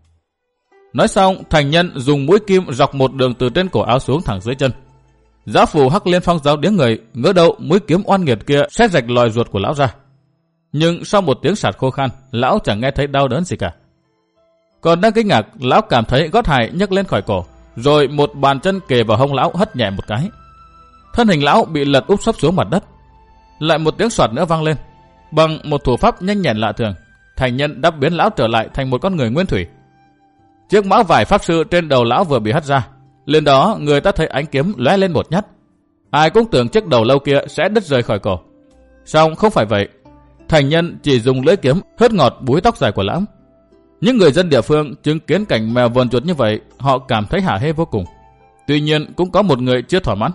Nói xong, thành nhân dùng mũi kim dọc một đường từ trên cổ áo xuống thẳng dưới chân. Giáo phù Hắc Liên Phong giáo điếng người, ngỡ đâu mũi kiếm oan nghiệt kia xé rạch lòi ruột của lão ra. Nhưng sau một tiếng sạt khô khan, lão chẳng nghe thấy đau đớn gì cả. Còn đang kinh ngạc, lão cảm thấy gót hài nhấc lên khỏi cổ, rồi một bàn chân kề vào hông lão hất nhẹ một cái. Thân hình lão bị lật úp sấp xuống mặt đất. Lại một tiếng xoạt nữa vang lên. Bằng một thủ pháp nhanh nhẹn lạ thường, thành nhân đắp biến lão trở lại thành một con người nguyên thủy. Chiếc mão vải pháp sư trên đầu lão vừa bị hất ra, lên đó người ta thấy ánh kiếm lóe lên một nhát. Ai cũng tưởng chiếc đầu lâu kia sẽ đứt rời khỏi cổ. Song không phải vậy. Thành nhân chỉ dùng lưỡi kiếm hớt ngọt búi tóc dài của lão. Những người dân địa phương chứng kiến cảnh mèo vờn chuột như vậy, họ cảm thấy hả hê vô cùng. Tuy nhiên cũng có một người chưa thỏa mãn.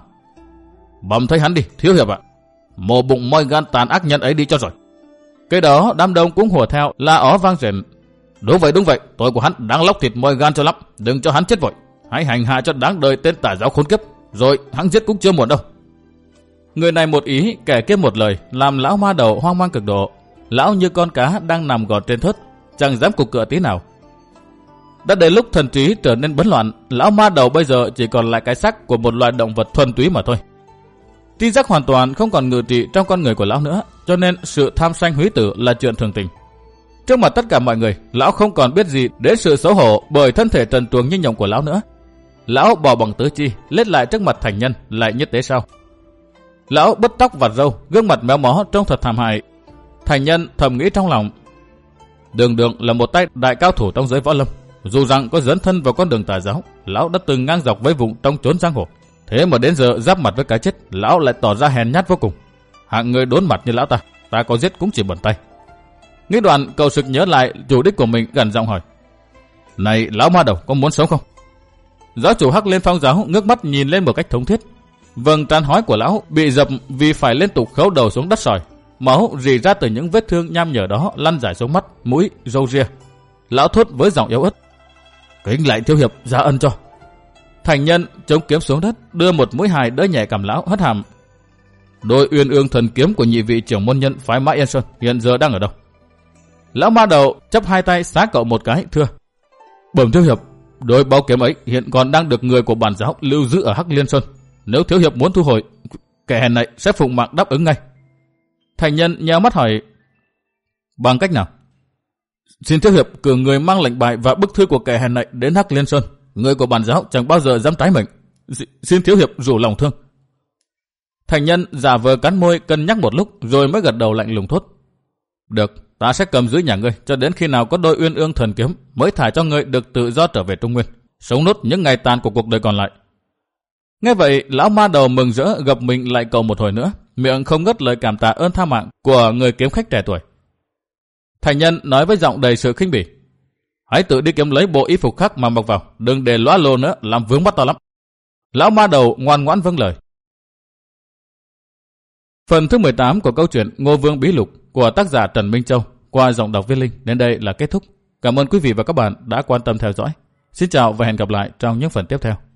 Bầm thấy hắn đi, thiếu hiệp ạ. Mổ bụng moi gan tàn ác nhân ấy đi cho rồi. Cái đó đám đông cũng hùa theo la ó vang rền. Đúng vậy đúng vậy, tội của hắn đang lóc thịt moi gan cho lắm, đừng cho hắn chết vội. Hãy hành hạ cho đáng đời tên tà giáo khốn kiếp, rồi hắn giết cũng chưa muộn đâu. Người này một ý, kẻ kia một lời, làm lão Ma Đầu hoang mang cực độ. Lão như con cá đang nằm gọt trên thớt, chẳng dám cục cựa tí nào. Đã đến lúc thần trí trở nên bấn loạn, lão Ma Đầu bây giờ chỉ còn lại cái xác của một loài động vật thuần túy mà thôi. Tri giác hoàn toàn không còn ngự trị trong con người của lão nữa, cho nên sự tham sanh húy tử là chuyện thường tình. Trước mặt tất cả mọi người, lão không còn biết gì đến sự xấu hổ bởi thân thể trần truồng như nhộng của lão nữa. Lão bỏ bằng tứ chi, lết lại trước mặt thành nhân, lại nhất tế sao. Lão bứt tóc vạt râu, gương mặt méo mó trông thật thảm hại. Thành nhân thầm nghĩ trong lòng, Đường Đường là một tay đại cao thủ trong giới võ lâm, dù rằng có dấn thân vào con đường tà giáo, lão đã từng ngang dọc với vùng trong chốn giang hồ. Thế mà đến giờ giáp mặt với cái chết, lão lại tỏ ra hèn nhát vô cùng. Hạng người đốn mặt như lão ta, ta có giết cũng chỉ bẩn tay. Nghĩ đoạn, cậu sực nhớ lại chủ đích của mình, gần giọng hỏi: Này lão Ma Đầu, có muốn sống không? Giáo chủ Hắc Liên Phong giáo ngước mắt nhìn lên một cách thống thiết. Vầng trán hói của lão bị dập vì phải liên tục khấu đầu xuống đất sỏi. Máu rỉ ra từ những vết thương nham nhở đó lăn rải xuống mắt, mũi, râu ria. Lão thốt với giọng yếu ớt: Kính lại thiếu hiệp ra ân cho. Thành nhân chống kiếm xuống đất, đưa một mũi hài đỡ nhẹ cầm lão, hất hàm: Đôi uyên ương thần kiếm của nhị vị trưởng môn nhân phái Mã Yên Sơn hiện giờ đang ở đâu? Lão Ma Đầu chắp hai tay xá cậu một cái, thưa: Bẩm thiếu hiệp, đôi bao kiếm ấy hiện còn đang được người của bản giáo lưu giữ ở Hắc Liên Sơn. Nếu thiếu hiệp muốn thu hồi, kẻ hèn này sẽ phụng mạng đáp ứng ngay. Thành nhân nheo mắt hỏi: Bằng cách nào? Xin thiếu hiệp cử người mang lệnh bài và bức thư của kẻ hèn này đến Hắc Liên Sơn. Người của bản giáo chẳng bao giờ dám trái mệnh. Xin thiếu hiệp rủ lòng thương. Thành nhân giả vờ cắn môi cân nhắc một lúc rồi mới gật đầu lạnh lùng thốt: Được, ta sẽ cầm giữ nhà ngươi cho đến khi nào có đôi uyên ương thần kiếm mới thả cho ngươi được tự do trở về Trung Nguyên, sống nốt những ngày tàn của cuộc đời còn lại. Nghe vậy, lão Ma Đầu mừng rỡ gập mình lại cầu một hồi nữa, miệng không ngớt lời cảm tạ ơn tha mạng của người kiếm khách trẻ tuổi. Thành nhân nói với giọng đầy sự khinh bỉ: Hãy tự đi kiếm lấy bộ y phục khác mà mặc vào, đừng để lóa lồ nữa, làm vướng mắt to lắm. Lão Ma Đầu ngoan ngoãn vâng lời. Phần thứ mười tám của câu chuyện Ngô Vương Bí Lục của tác giả Trần Minh Châu qua giọng đọc Viết Linh đến đây là kết thúc. Cảm ơn quý vị và các bạn đã quan tâm theo dõi. Xin chào và hẹn gặp lại trong những phần tiếp theo.